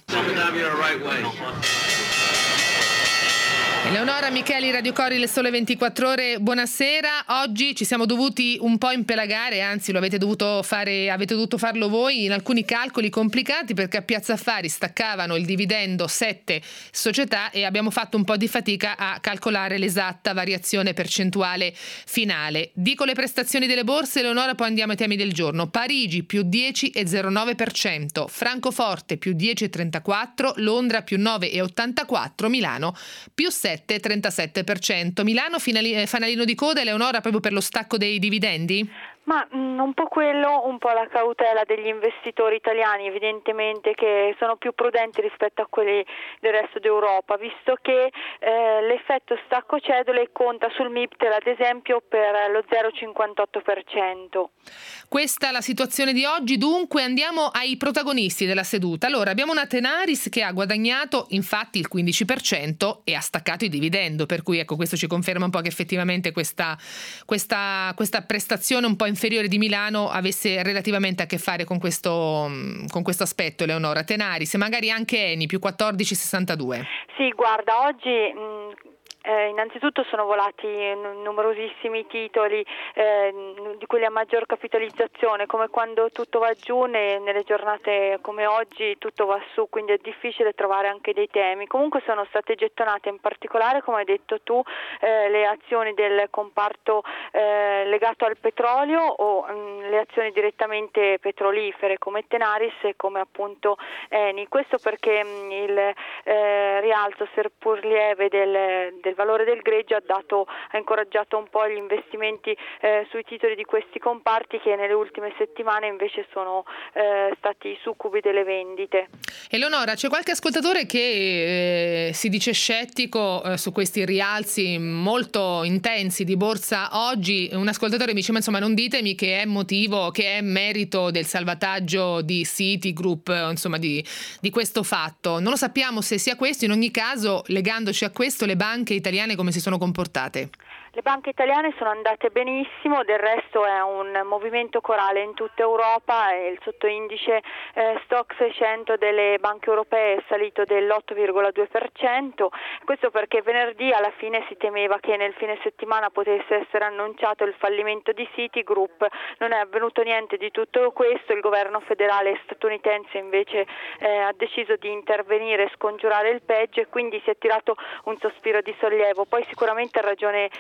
Eleonora Micheli, Radio Cori, Le Sole 24 Ore, buonasera. Oggi ci siamo dovuti un po' impelagare, anzi avete dovuto farlo voi in alcuni calcoli complicati, perché a Piazza Affari staccavano il dividendo 7 società e abbiamo fatto un po' di fatica a calcolare l'esatta variazione percentuale finale. Dico le prestazioni delle borse, Eleonora, poi andiamo ai temi del giorno. Parigi più 10,09%, Francoforte più 10,34%, Londra più 9,84%, Milano più 7,37%. Milano fanalino di coda, Eleonora, proprio per lo stacco dei dividendi? Ma un po' quello, un po' la cautela degli investitori italiani, evidentemente, che sono più prudenti rispetto a quelli del resto d'Europa, visto che l'effetto stacco cedole conta sul MIPTEL ad esempio per lo 0,58%. Questa è la situazione di oggi. Dunque andiamo ai protagonisti della seduta. Allora, abbiamo una Tenaris che ha guadagnato infatti il 15% e ha staccato il dividendo, per cui ecco, questo ci conferma un po' che effettivamente questa prestazione un po' inferiore di Milano avesse relativamente a che fare con questo aspetto, Eleonora. Tenaris, magari anche Eni più 14,62. Sì, guarda, oggi innanzitutto sono volati numerosissimi titoli di quelli a maggior capitalizzazione, come quando tutto va giù, nelle giornate come oggi tutto va su, quindi è difficile trovare anche dei temi. Comunque sono state gettonate in particolare, come hai detto tu, le azioni del comparto legato al petrolio o le azioni direttamente petrolifere come Tenaris e come appunto Eni. Questo perché il rialzo seppur lieve del valore del greggio ha incoraggiato un po' gli investimenti sui titoli di questi comparti, che nelle ultime settimane invece sono stati succubi delle vendite. Eleonora, c'è qualche ascoltatore che si dice scettico su questi rialzi molto intensi di borsa oggi. Un ascoltatore mi dice: ma insomma, non ditemi che è motivo, che è merito del salvataggio di Citigroup, insomma di questo fatto. Non lo sappiamo se sia questo. In ogni caso, legandoci a questo, le banche italiane come si sono comportate? Le banche italiane sono andate benissimo, del resto è un movimento corale in tutta Europa e il sottoindice Stoxx 600 delle banche europee è salito dell'8,2%, questo perché venerdì alla fine si temeva che nel fine settimana potesse essere annunciato il fallimento di Citigroup. Non è avvenuto niente di tutto questo, il governo federale statunitense invece ha deciso di intervenire e scongiurare il peggio, e quindi si è tirato un sospiro di sollievo. Poi sicuramente ha ragione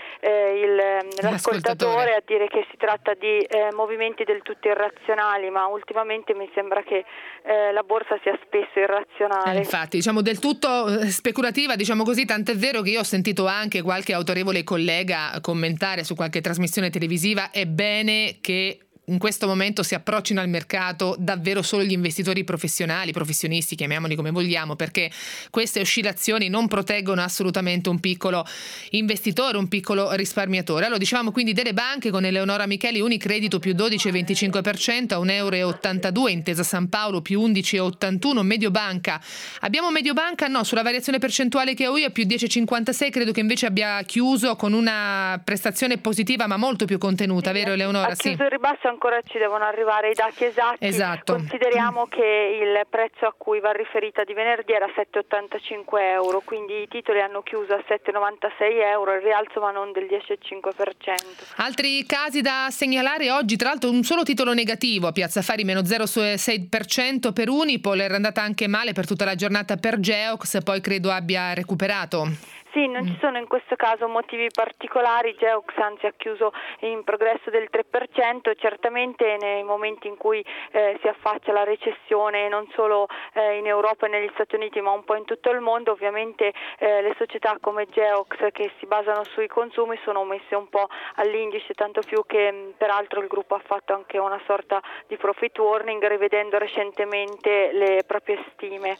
l'ascoltatore a dire che si tratta di movimenti del tutto irrazionali, ma ultimamente mi sembra che la borsa sia spesso irrazionale. Infatti, diciamo del tutto speculativa, diciamo così, tant'è vero che io ho sentito anche qualche autorevole collega commentare su qualche trasmissione televisiva: è bene che in questo momento si approccino al mercato davvero solo gli investitori professionali, professionisti, chiamiamoli come vogliamo, perché queste oscillazioni non proteggono assolutamente un piccolo investitore, un piccolo risparmiatore. Allora, dicevamo quindi delle banche con Eleonora Micheli: Unicredito più 12,25% a €1,82, Intesa San Paolo più 11,81, Mediobanca. Abbiamo Mediobanca, no, sulla variazione percentuale che ho io, più 10,56, credo che invece abbia chiuso con una prestazione positiva ma molto più contenuta, vero Eleonora? Ha chiuso il ribasso ancora ci devono arrivare i dati esatti. Esatto. Consideriamo che il prezzo a cui va riferita di venerdì era 7,85 euro, quindi i titoli hanno chiuso a 7,96 euro, il rialzo ma non del 10,5%. Altri casi da segnalare oggi, tra l'altro un solo titolo negativo a Piazza Affari, meno 0,6% per Unipol, era andata anche male per tutta la giornata per Geox, poi credo abbia recuperato. Sì, non ci sono in questo caso motivi particolari, Geox anzi ha chiuso in progresso del 3%, certamente nei momenti in cui si affaccia la recessione non solo in Europa e negli Stati Uniti ma un po' in tutto il mondo, ovviamente le società come Geox che si basano sui consumi sono messe un po' all'indice, tanto più che peraltro il gruppo ha fatto anche una sorta di profit warning rivedendo recentemente le proprie stime.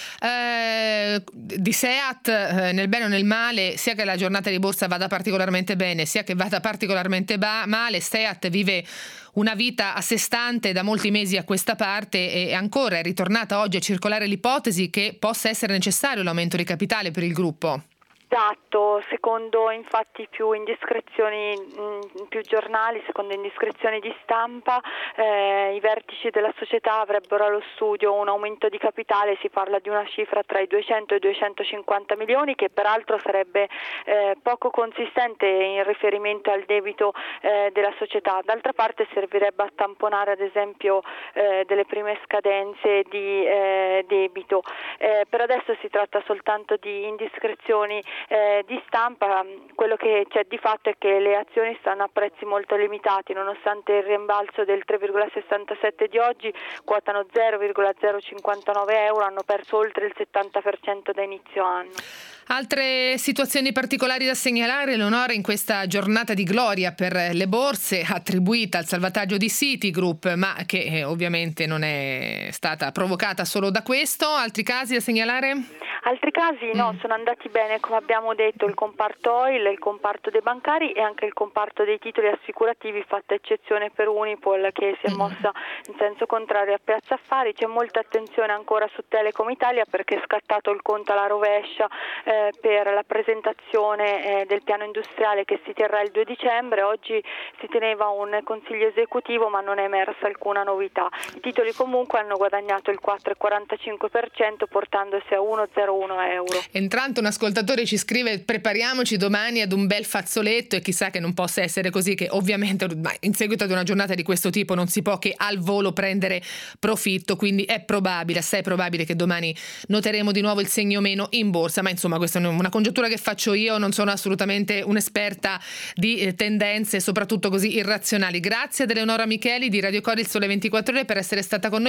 Di Seat, nel bene o nel male, sia che la giornata di borsa vada particolarmente bene sia che vada particolarmente male, Seat vive una vita a sé stante da molti mesi a questa parte e ancora è ritornata oggi a circolare l'ipotesi che possa essere necessario l'aumento di capitale per il gruppo. Esatto, secondo infatti più giornali, secondo indiscrezioni di stampa, i vertici della società avrebbero allo studio un aumento di capitale, si parla di una cifra tra i 200 e i 250 milioni che peraltro sarebbe poco consistente in riferimento al debito della società. D'altra parte servirebbe a tamponare ad esempio delle prime scadenze di debito. Per adesso si tratta soltanto di indiscrezioni di stampa. Quello che c'è di fatto è che le azioni stanno a prezzi molto limitati, nonostante il rimbalzo del 3,67 di oggi, quotano 0,059 euro, hanno perso oltre il 70% da inizio anno. Altre situazioni particolari da segnalare, Leonora, in questa giornata di gloria per le borse attribuita al salvataggio di Citigroup, ma che ovviamente non è stata provocata solo da questo. Altri casi da segnalare? Altri casi no, sono andati bene, come abbiamo detto, il comparto oil, il comparto dei bancari e anche il comparto dei titoli assicurativi, fatta eccezione per Unipol che si è mossa in senso contrario a Piazza Affari. C'è molta attenzione ancora su Telecom Italia perché è scattato il conto alla rovescia per la presentazione del piano industriale che si terrà il 2 dicembre. Oggi si teneva un consiglio esecutivo ma non è emersa alcuna novità. I titoli comunque hanno guadagnato il 4,45% portandosi a 1,01 euro. Intanto un ascoltatore ci scrive: prepariamoci domani ad un bel fazzoletto, e chissà che non possa essere così, che ovviamente in seguito ad una giornata di questo tipo non si può che al volo prendere profitto, quindi è probabile, assai probabile che domani noteremo di nuovo il segno meno in borsa, ma insomma questa è una congettura che faccio io, non sono assolutamente un'esperta di tendenze soprattutto così irrazionali. Grazie ad Eleonora Micheli di Radio Cori Il Sole 24 Ore per essere stata con noi.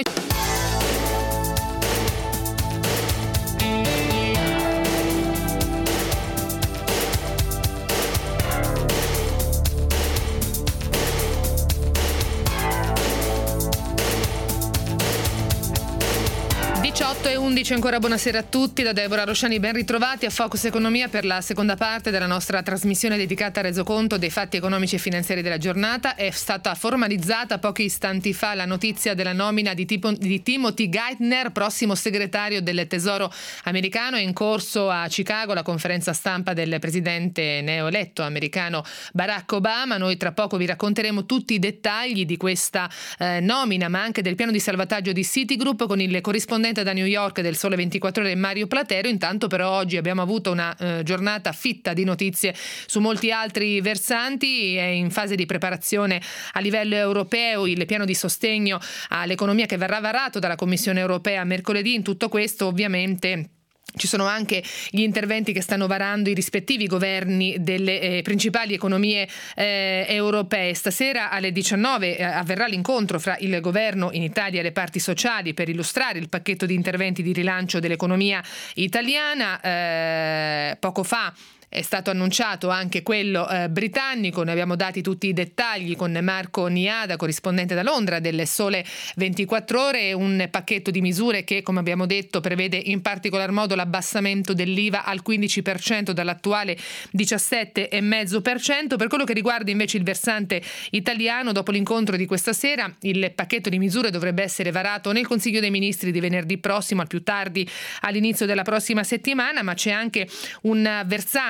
18:11 ancora, buonasera a tutti da Deborah Rosciani, ben ritrovati a Focus Economia per la seconda parte della nostra trasmissione dedicata al resoconto dei fatti economici e finanziari della giornata. È stata formalizzata pochi istanti fa la notizia della nomina di Timothy Geithner, prossimo segretario del Tesoro americano. È in corso a Chicago la conferenza stampa del presidente neoeletto americano Barack Obama. Noi tra poco vi racconteremo tutti i dettagli di questa nomina, ma anche del piano di salvataggio di Citigroup con il corrispondente da New York del Sole 24 Ore Mario Platero. Intanto però oggi abbiamo avuto una giornata fitta di notizie su molti altri versanti. È in fase di preparazione a livello europeo il piano di sostegno all'economia che verrà varato dalla Commissione europea mercoledì. In tutto questo ovviamente ci sono anche gli interventi che stanno varando i rispettivi governi delle principali economie europee. Stasera alle 19 avverrà l'incontro fra il governo in Italia e le parti sociali per illustrare il pacchetto di interventi di rilancio dell'economia italiana. Poco fa è stato annunciato anche quello britannico, ne abbiamo dati tutti i dettagli con Marco Niada, corrispondente da Londra del Sole 24 Ore, un pacchetto di misure che, come abbiamo detto, prevede in particolar modo l'abbassamento dell'IVA al 15% dall'attuale 17,5%. Per quello che riguarda invece il versante italiano, dopo l'incontro di questa sera, il pacchetto di misure dovrebbe essere varato nel Consiglio dei Ministri di venerdì prossimo, al più tardi all'inizio della prossima settimana, ma c'è anche un versante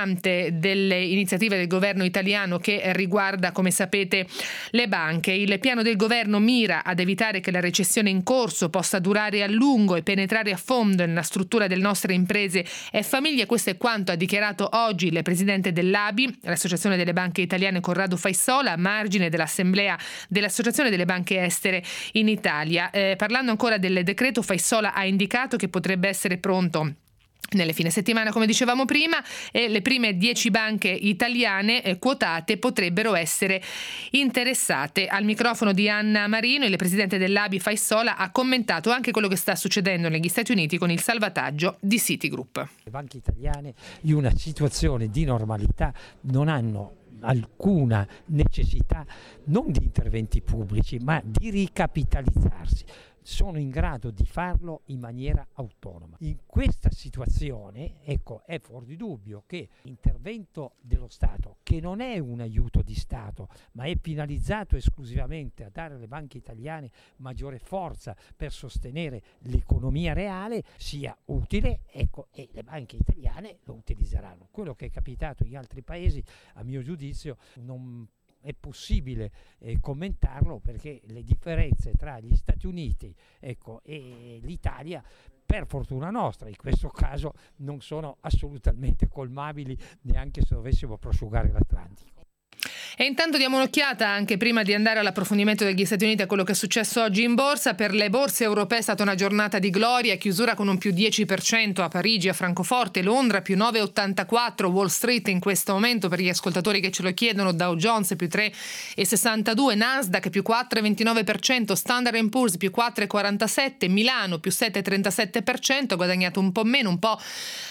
importante delle iniziative del governo italiano che riguarda, come sapete, le banche. Il piano del governo mira ad evitare che la recessione in corso possa durare a lungo e penetrare a fondo nella struttura delle nostre imprese e famiglie. Questo è quanto ha dichiarato oggi il presidente dell'ABI, l'Associazione delle Banche Italiane, Corrado Faissola, a margine dell'assemblea dell'Associazione delle Banche Estere in Italia. Parlando ancora del decreto, Faissola ha indicato che potrebbe essere pronto nelle fine settimana, come dicevamo prima, e le prime 10 banche italiane quotate potrebbero essere interessate. Al microfono di Anna Marino, il presidente dell'ABI Faissola ha commentato anche quello che sta succedendo negli Stati Uniti con il salvataggio di Citigroup. Le banche italiane in una situazione di normalità non hanno alcuna necessità non di interventi pubblici, ma di ricapitalizzarsi. Sono in grado di farlo in maniera autonoma. In questa situazione, ecco, è fuori di dubbio che l'intervento dello Stato, che non è un aiuto di Stato, ma è finalizzato esclusivamente a dare alle banche italiane maggiore forza per sostenere l'economia reale, sia utile, ecco, e le banche italiane lo utilizzeranno. Quello che è capitato in altri paesi, a mio giudizio, non è possibile commentarlo, perché le differenze tra gli Stati Uniti, ecco, e l'Italia, per fortuna nostra, in questo caso non sono assolutamente colmabili, neanche se dovessimo prosciugare l'Atlantico. E intanto diamo un'occhiata, anche prima di andare all'approfondimento degli Stati Uniti, a quello che è successo oggi in borsa. Per le borse europee è stata una giornata di gloria, chiusura con un più 10% a Parigi, a Francoforte, Londra più 9,84%, Wall Street in questo momento, per gli ascoltatori che ce lo chiedono, Dow Jones più 3,62%, Nasdaq più 4,29%, Standard & Poor's più 4,47%, Milano più 7,37%, ha guadagnato un po' meno, un po'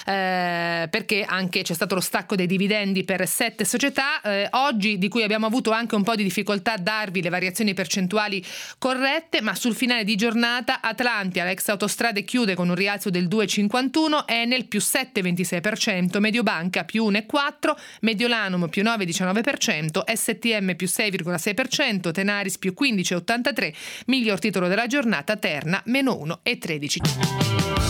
perché anche c'è stato lo stacco dei dividendi per 7 società. Oggi, di cui abbiamo avuto anche un po' di difficoltà a darvi le variazioni percentuali corrette, ma sul finale di giornata Atlantia, l'ex Autostrade, chiude con un rialzo del 2,51%, Enel più 7,26%, Mediobanca più 1,4%, Mediolanum più 9,19%, STM più 6,6%, Tenaris più 15,83%, miglior titolo della giornata Terna meno 1,13%.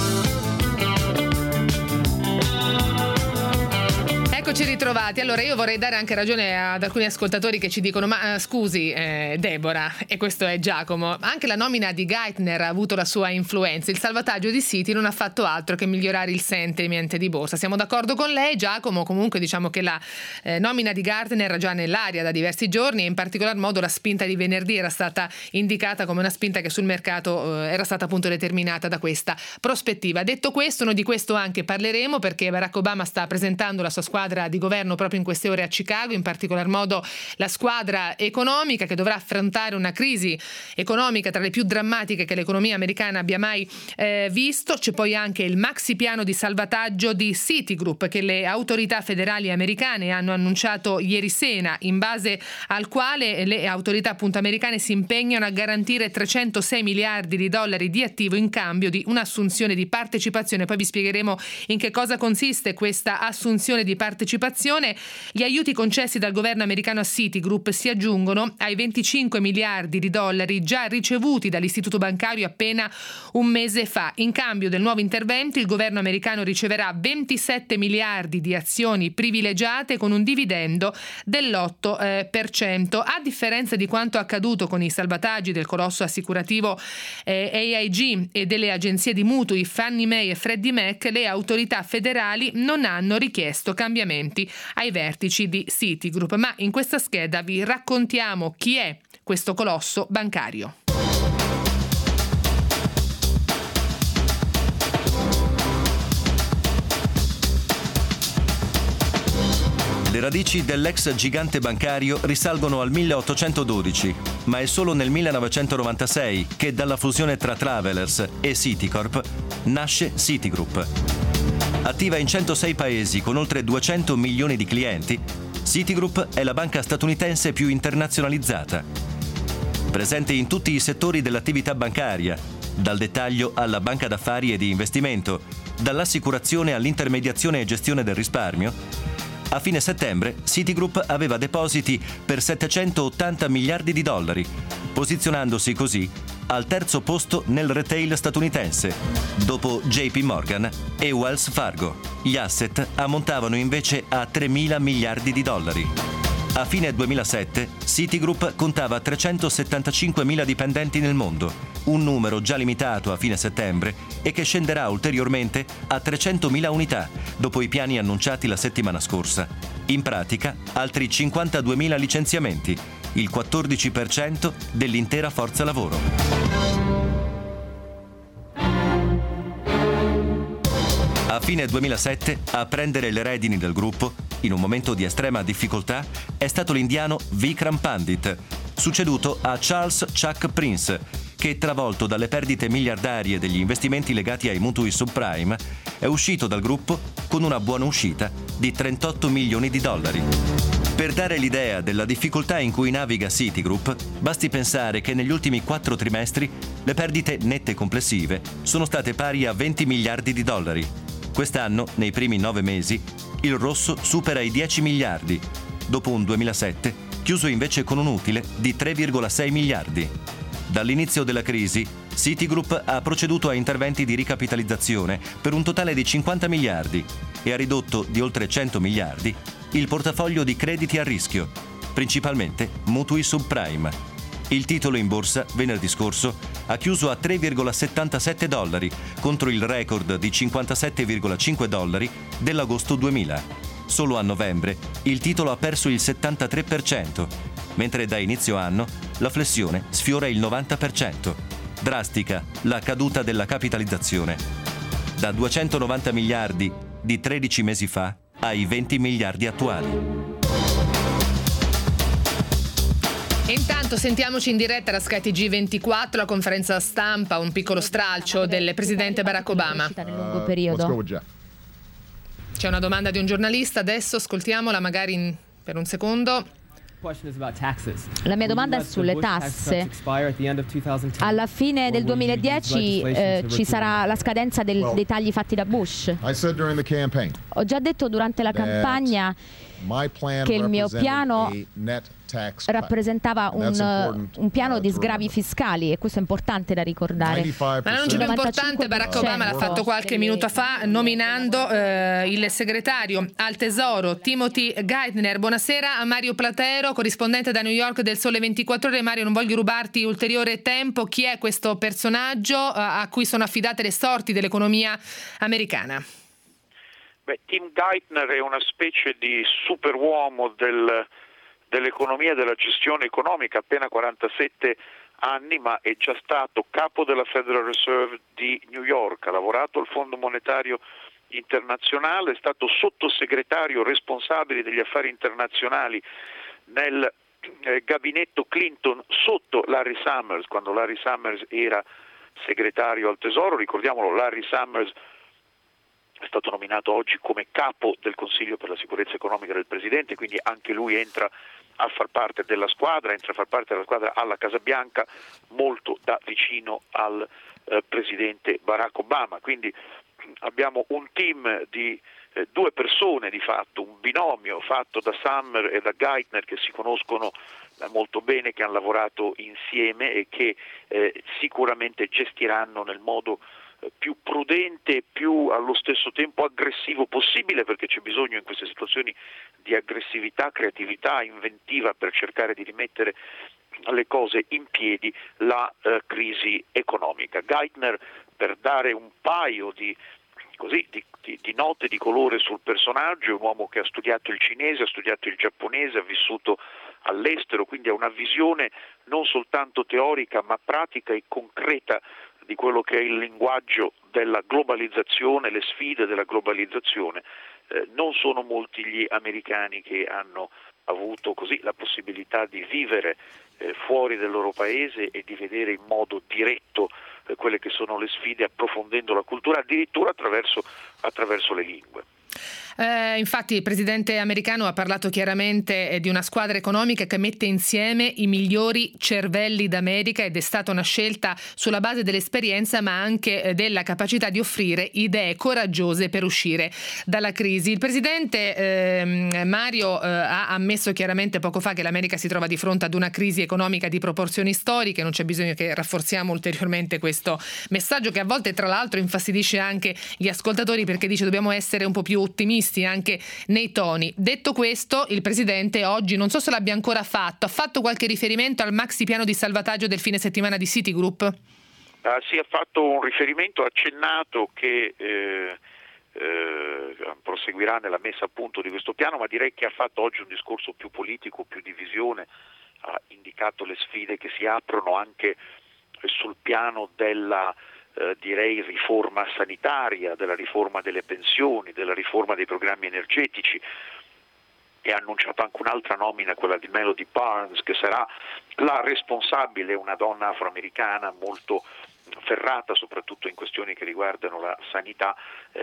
Eccoci ritrovati. Allora, io vorrei dare anche ragione ad alcuni ascoltatori che ci dicono: ma scusi Deborah, e questo è Giacomo, anche la nomina di Geithner ha avuto la sua influenza, il salvataggio di Citi non ha fatto altro che migliorare il sentiment di borsa. Siamo d'accordo con lei, Giacomo. Comunque diciamo che la nomina di Geithner era già nell'aria da diversi giorni, e in particolar modo la spinta di venerdì era stata indicata come una spinta che sul mercato era stata appunto determinata da questa prospettiva. Detto questo, noi di questo anche parleremo, perché Barack Obama sta presentando la sua squadra di governo proprio in queste ore a Chicago, in particolar modo la squadra economica che dovrà affrontare una crisi economica tra le più drammatiche che l'economia americana abbia mai visto. C'è poi anche il maxi piano di salvataggio di Citigroup che le autorità federali americane hanno annunciato ieri sera, in base al quale le autorità appunto americane si impegnano a garantire 306 miliardi di dollari di attivo in cambio di un'assunzione di partecipazione. Poi vi spiegheremo in che cosa consiste questa assunzione di partecipazione. Gli aiuti concessi dal governo americano a Citigroup si aggiungono ai 25 miliardi di dollari già ricevuti dall'istituto bancario appena un mese fa. In cambio del nuovo intervento, il governo americano riceverà 27 miliardi di azioni privilegiate con un dividendo dell'8%. A differenza di quanto accaduto con i salvataggi del colosso assicurativo AIG e delle agenzie di mutui Fannie Mae e Freddie Mac, le autorità federali non hanno richiesto cambiamenti ai vertici di Citigroup, ma in questa scheda vi raccontiamo chi è questo colosso bancario. Le radici dell'ex gigante bancario risalgono al 1812, ma è solo nel 1996 che dalla fusione tra Travelers e Citicorp nasce Citigroup. Attiva in 106 paesi con oltre 200 milioni di clienti, Citigroup è la banca statunitense più internazionalizzata. Presente in tutti i settori dell'attività bancaria, dal dettaglio alla banca d'affari e di investimento, dall'assicurazione all'intermediazione e gestione del risparmio, a fine settembre Citigroup aveva depositi per 780 miliardi di dollari, posizionandosi così al terzo posto nel retail statunitense, dopo JP Morgan e Wells Fargo. Gli asset ammontavano invece a 3.000 miliardi di dollari. A fine 2007 Citigroup contava 375.000 dipendenti nel mondo, un numero già limitato a fine settembre e che scenderà ulteriormente a 300.000 unità dopo i piani annunciati la settimana scorsa. In pratica, altri 52.000 licenziamenti, il 14% dell'intera forza lavoro. A fine 2007, a prendere le redini del gruppo, in un momento di estrema difficoltà, è stato l'indiano Vikram Pandit, succeduto a Charles Chuck Prince, che, travolto dalle perdite miliardarie degli investimenti legati ai mutui subprime, è uscito dal gruppo con una buona uscita di 38 milioni di dollari. Per dare l'idea della difficoltà in cui naviga Citigroup, basti pensare che negli ultimi 4 trimestri le perdite nette complessive sono state pari a 20 miliardi di dollari. Quest'anno, nei primi 9 mesi, il rosso supera i 10 miliardi, dopo un 2007 chiuso invece con un utile di 3,6 miliardi. Dall'inizio della crisi, Citigroup ha proceduto a interventi di ricapitalizzazione per un totale di 50 miliardi e ha ridotto di oltre 100 miliardi il portafoglio di crediti a rischio, principalmente mutui subprime. Il titolo in borsa, venerdì scorso, ha chiuso a 3,77 dollari contro il record di 57,5 dollari dell'agosto 2000. Solo a novembre il titolo ha perso il 73%, mentre da inizio anno la flessione sfiora il 90%. Drastica la caduta della capitalizzazione. Da 290 miliardi di 13 mesi fa ai 20 miliardi attuali. E intanto sentiamoci in diretta da SkyTG 24, la conferenza stampa, un piccolo stralcio del presidente Barack Obama. Nel lungo periodo. C'è una domanda di un giornalista, adesso ascoltiamola magari per un secondo. La mia domanda è sulle tasse. Alla fine del 2010 ci sarà la scadenza dei tagli fatti da Bush. Ho già detto durante la campagna che il mio piano rappresentava un piano di sgravi fiscali, e questo è importante da ricordare. Ma non più importante, Barack Obama l'ha fatto qualche minuto fa nominando il segretario al Tesoro Timothy Geithner. Buonasera a Mario Platero, corrispondente da New York del Sole 24 Ore. Mario, non voglio rubarti ulteriore tempo. Chi è questo personaggio a cui sono affidate le sorti dell'economia americana? Tim Geithner è una specie di superuomo dell'economia e della gestione economica, appena 47 anni, ma è già stato capo della Federal Reserve di New York, ha lavorato al Fondo Monetario Internazionale, è stato sottosegretario responsabile degli affari internazionali nel gabinetto Clinton sotto Larry Summers, quando Larry Summers era segretario al Tesoro. Ricordiamolo, Larry Summers è stato nominato oggi come capo del Consiglio per la sicurezza economica del Presidente, quindi anche lui entra a far parte della squadra, alla Casa Bianca, molto da vicino al Presidente Barack Obama. Quindi abbiamo un team di 2 persone di fatto, un binomio fatto da Summer e da Geithner, che si conoscono molto bene, che hanno lavorato insieme e che sicuramente gestiranno nel modo più prudente e più allo stesso tempo aggressivo possibile, perché c'è bisogno in queste situazioni di aggressività, creatività, inventiva per cercare di rimettere le cose in piedi, la crisi economica. Geithner, per dare un paio di note di colore sul personaggio, è un uomo che ha studiato il cinese, ha studiato il giapponese, ha vissuto all'estero, quindi ha una visione non soltanto teorica ma pratica e concreta di quello che è il linguaggio della globalizzazione, le sfide della globalizzazione. Non sono molti gli americani che hanno avuto così la possibilità di vivere fuori del loro paese e di vedere in modo diretto quelle che sono le sfide, approfondendo la cultura addirittura attraverso le lingue. Infatti il presidente americano ha parlato chiaramente di una squadra economica che mette insieme i migliori cervelli d'America, ed è stata una scelta sulla base dell'esperienza ma anche della capacità di offrire idee coraggiose per uscire dalla crisi. Il presidente Mario ha ammesso chiaramente poco fa che l'America si trova di fronte ad una crisi economica di proporzioni storiche. Non c'è bisogno che rafforziamo ulteriormente questo messaggio, che a volte tra l'altro infastidisce anche gli ascoltatori, perché dice dobbiamo essere un po' più ottimisti anche nei toni. Detto questo, il presidente oggi, non so se l'abbia ancora fatto, ha fatto qualche riferimento al maxi piano di salvataggio del fine settimana di Citigroup? Si è fatto un riferimento accennato che proseguirà nella messa a punto di questo piano, ma direi che ha fatto oggi un discorso più politico, più di visione, ha indicato le sfide che si aprono anche sul piano della direi riforma sanitaria, della riforma delle pensioni, della riforma dei programmi energetici, e ha annunciato anche un'altra nomina, quella di Melody Barnes, che sarà la responsabile, una donna afroamericana molto ferrata soprattutto in questioni che riguardano la sanità,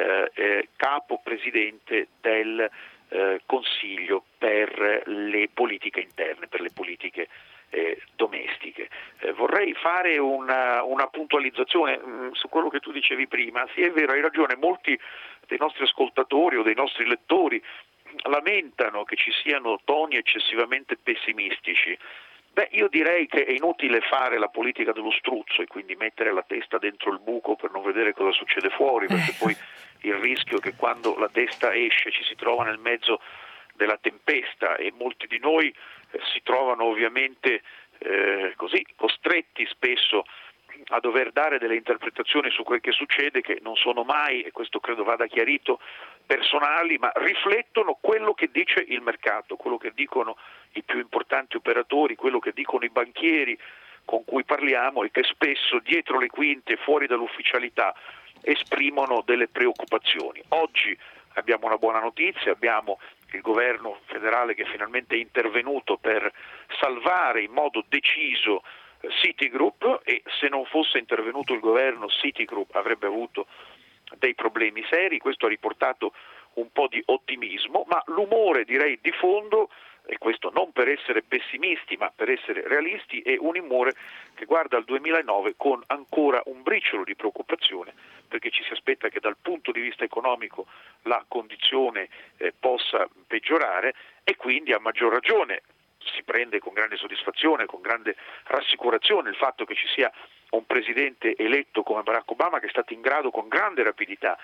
capo presidente del Consiglio per le politiche interne, per le politiche domestiche. Vorrei fare una puntualizzazione su quello che tu dicevi prima. Sì, è vero, hai ragione, molti dei nostri ascoltatori o dei nostri lettori lamentano che ci siano toni eccessivamente pessimistici. Io direi che è inutile fare la politica dello struzzo e quindi mettere la testa dentro il buco per non vedere cosa succede fuori, perché poi il rischio è che quando la testa esce ci si trova nel mezzo della tempesta, e molti di noi si trovano ovviamente così costretti spesso a dover dare delle interpretazioni su quel che succede, che non sono mai, e questo credo vada chiarito, personali, ma riflettono quello che dice il mercato, quello che dicono i più importanti operatori, quello che dicono i banchieri con cui parliamo, e che spesso dietro le quinte, fuori dall'ufficialità, esprimono delle preoccupazioni. Oggi abbiamo una buona notizia, abbiamo il governo federale che finalmente è intervenuto per salvare in modo deciso Citigroup, e se non fosse intervenuto il governo, Citigroup avrebbe avuto dei problemi seri. Questo ha riportato un po' di ottimismo, ma l'umore, direi, di fondo, e questo non per essere pessimisti ma per essere realisti, è un umore che guarda al 2009 con ancora un briciolo di preoccupazione, perché ci si aspetta che dal punto di vista economico la condizione possa peggiorare, e quindi a maggior ragione si prende con grande soddisfazione, con grande rassicurazione il fatto che ci sia un presidente eletto come Barack Obama, che è stato in grado con grande rapidità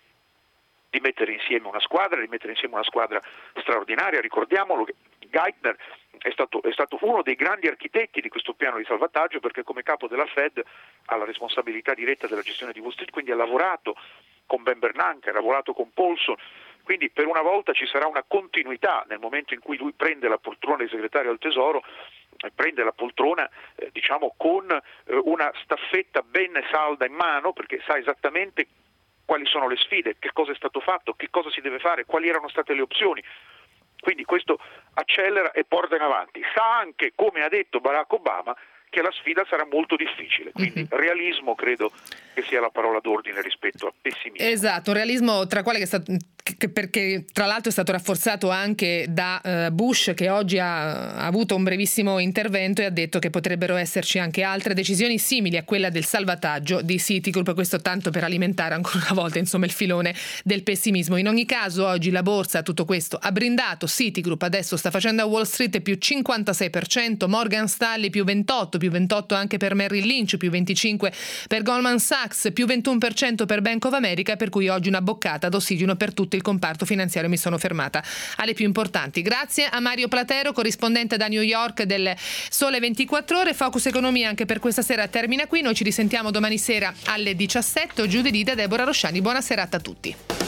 di mettere insieme una squadra, straordinaria. Ricordiamolo che Geithner è stato uno dei grandi architetti di questo piano di salvataggio, perché come capo della Fed ha la responsabilità diretta della gestione di Wall Street, quindi ha lavorato con Ben Bernanke, ha lavorato con Paulson. Quindi per una volta ci sarà una continuità nel momento in cui lui prende la poltrona di segretario al Tesoro, prende la poltrona con una staffetta ben salda in mano, perché sa esattamente quali sono le sfide, che cosa è stato fatto, che cosa si deve fare, quali erano state le opzioni. Quindi questo accelera e porta in avanti. Sa anche, come ha detto Barack Obama, che la sfida sarà molto difficile, quindi realismo credo che sia la parola d'ordine rispetto al pessimismo. Esatto, un realismo tra quale perché tra l'altro è stato rafforzato anche da Bush, che oggi ha avuto un brevissimo intervento e ha detto che potrebbero esserci anche altre decisioni simili a quella del salvataggio di Citigroup, questo tanto per alimentare ancora una volta il filone del pessimismo. In ogni caso oggi la borsa, tutto questo ha brindato. Citigroup adesso sta facendo a Wall Street più 56%, Morgan Stanley più 28% anche per Merrill Lynch, più 25% per Goldman Sachs, più 21% per Bank of America, per cui oggi una boccata d'ossigeno per tutto il comparto finanziario. Mi sono fermata alle più importanti. Grazie a Mario Platero, corrispondente da New York del Sole 24 Ore. Focus Economia anche per questa sera termina qui. Noi ci risentiamo domani sera alle 17. Giovedì da Deborah Rosciani. Buona serata a tutti.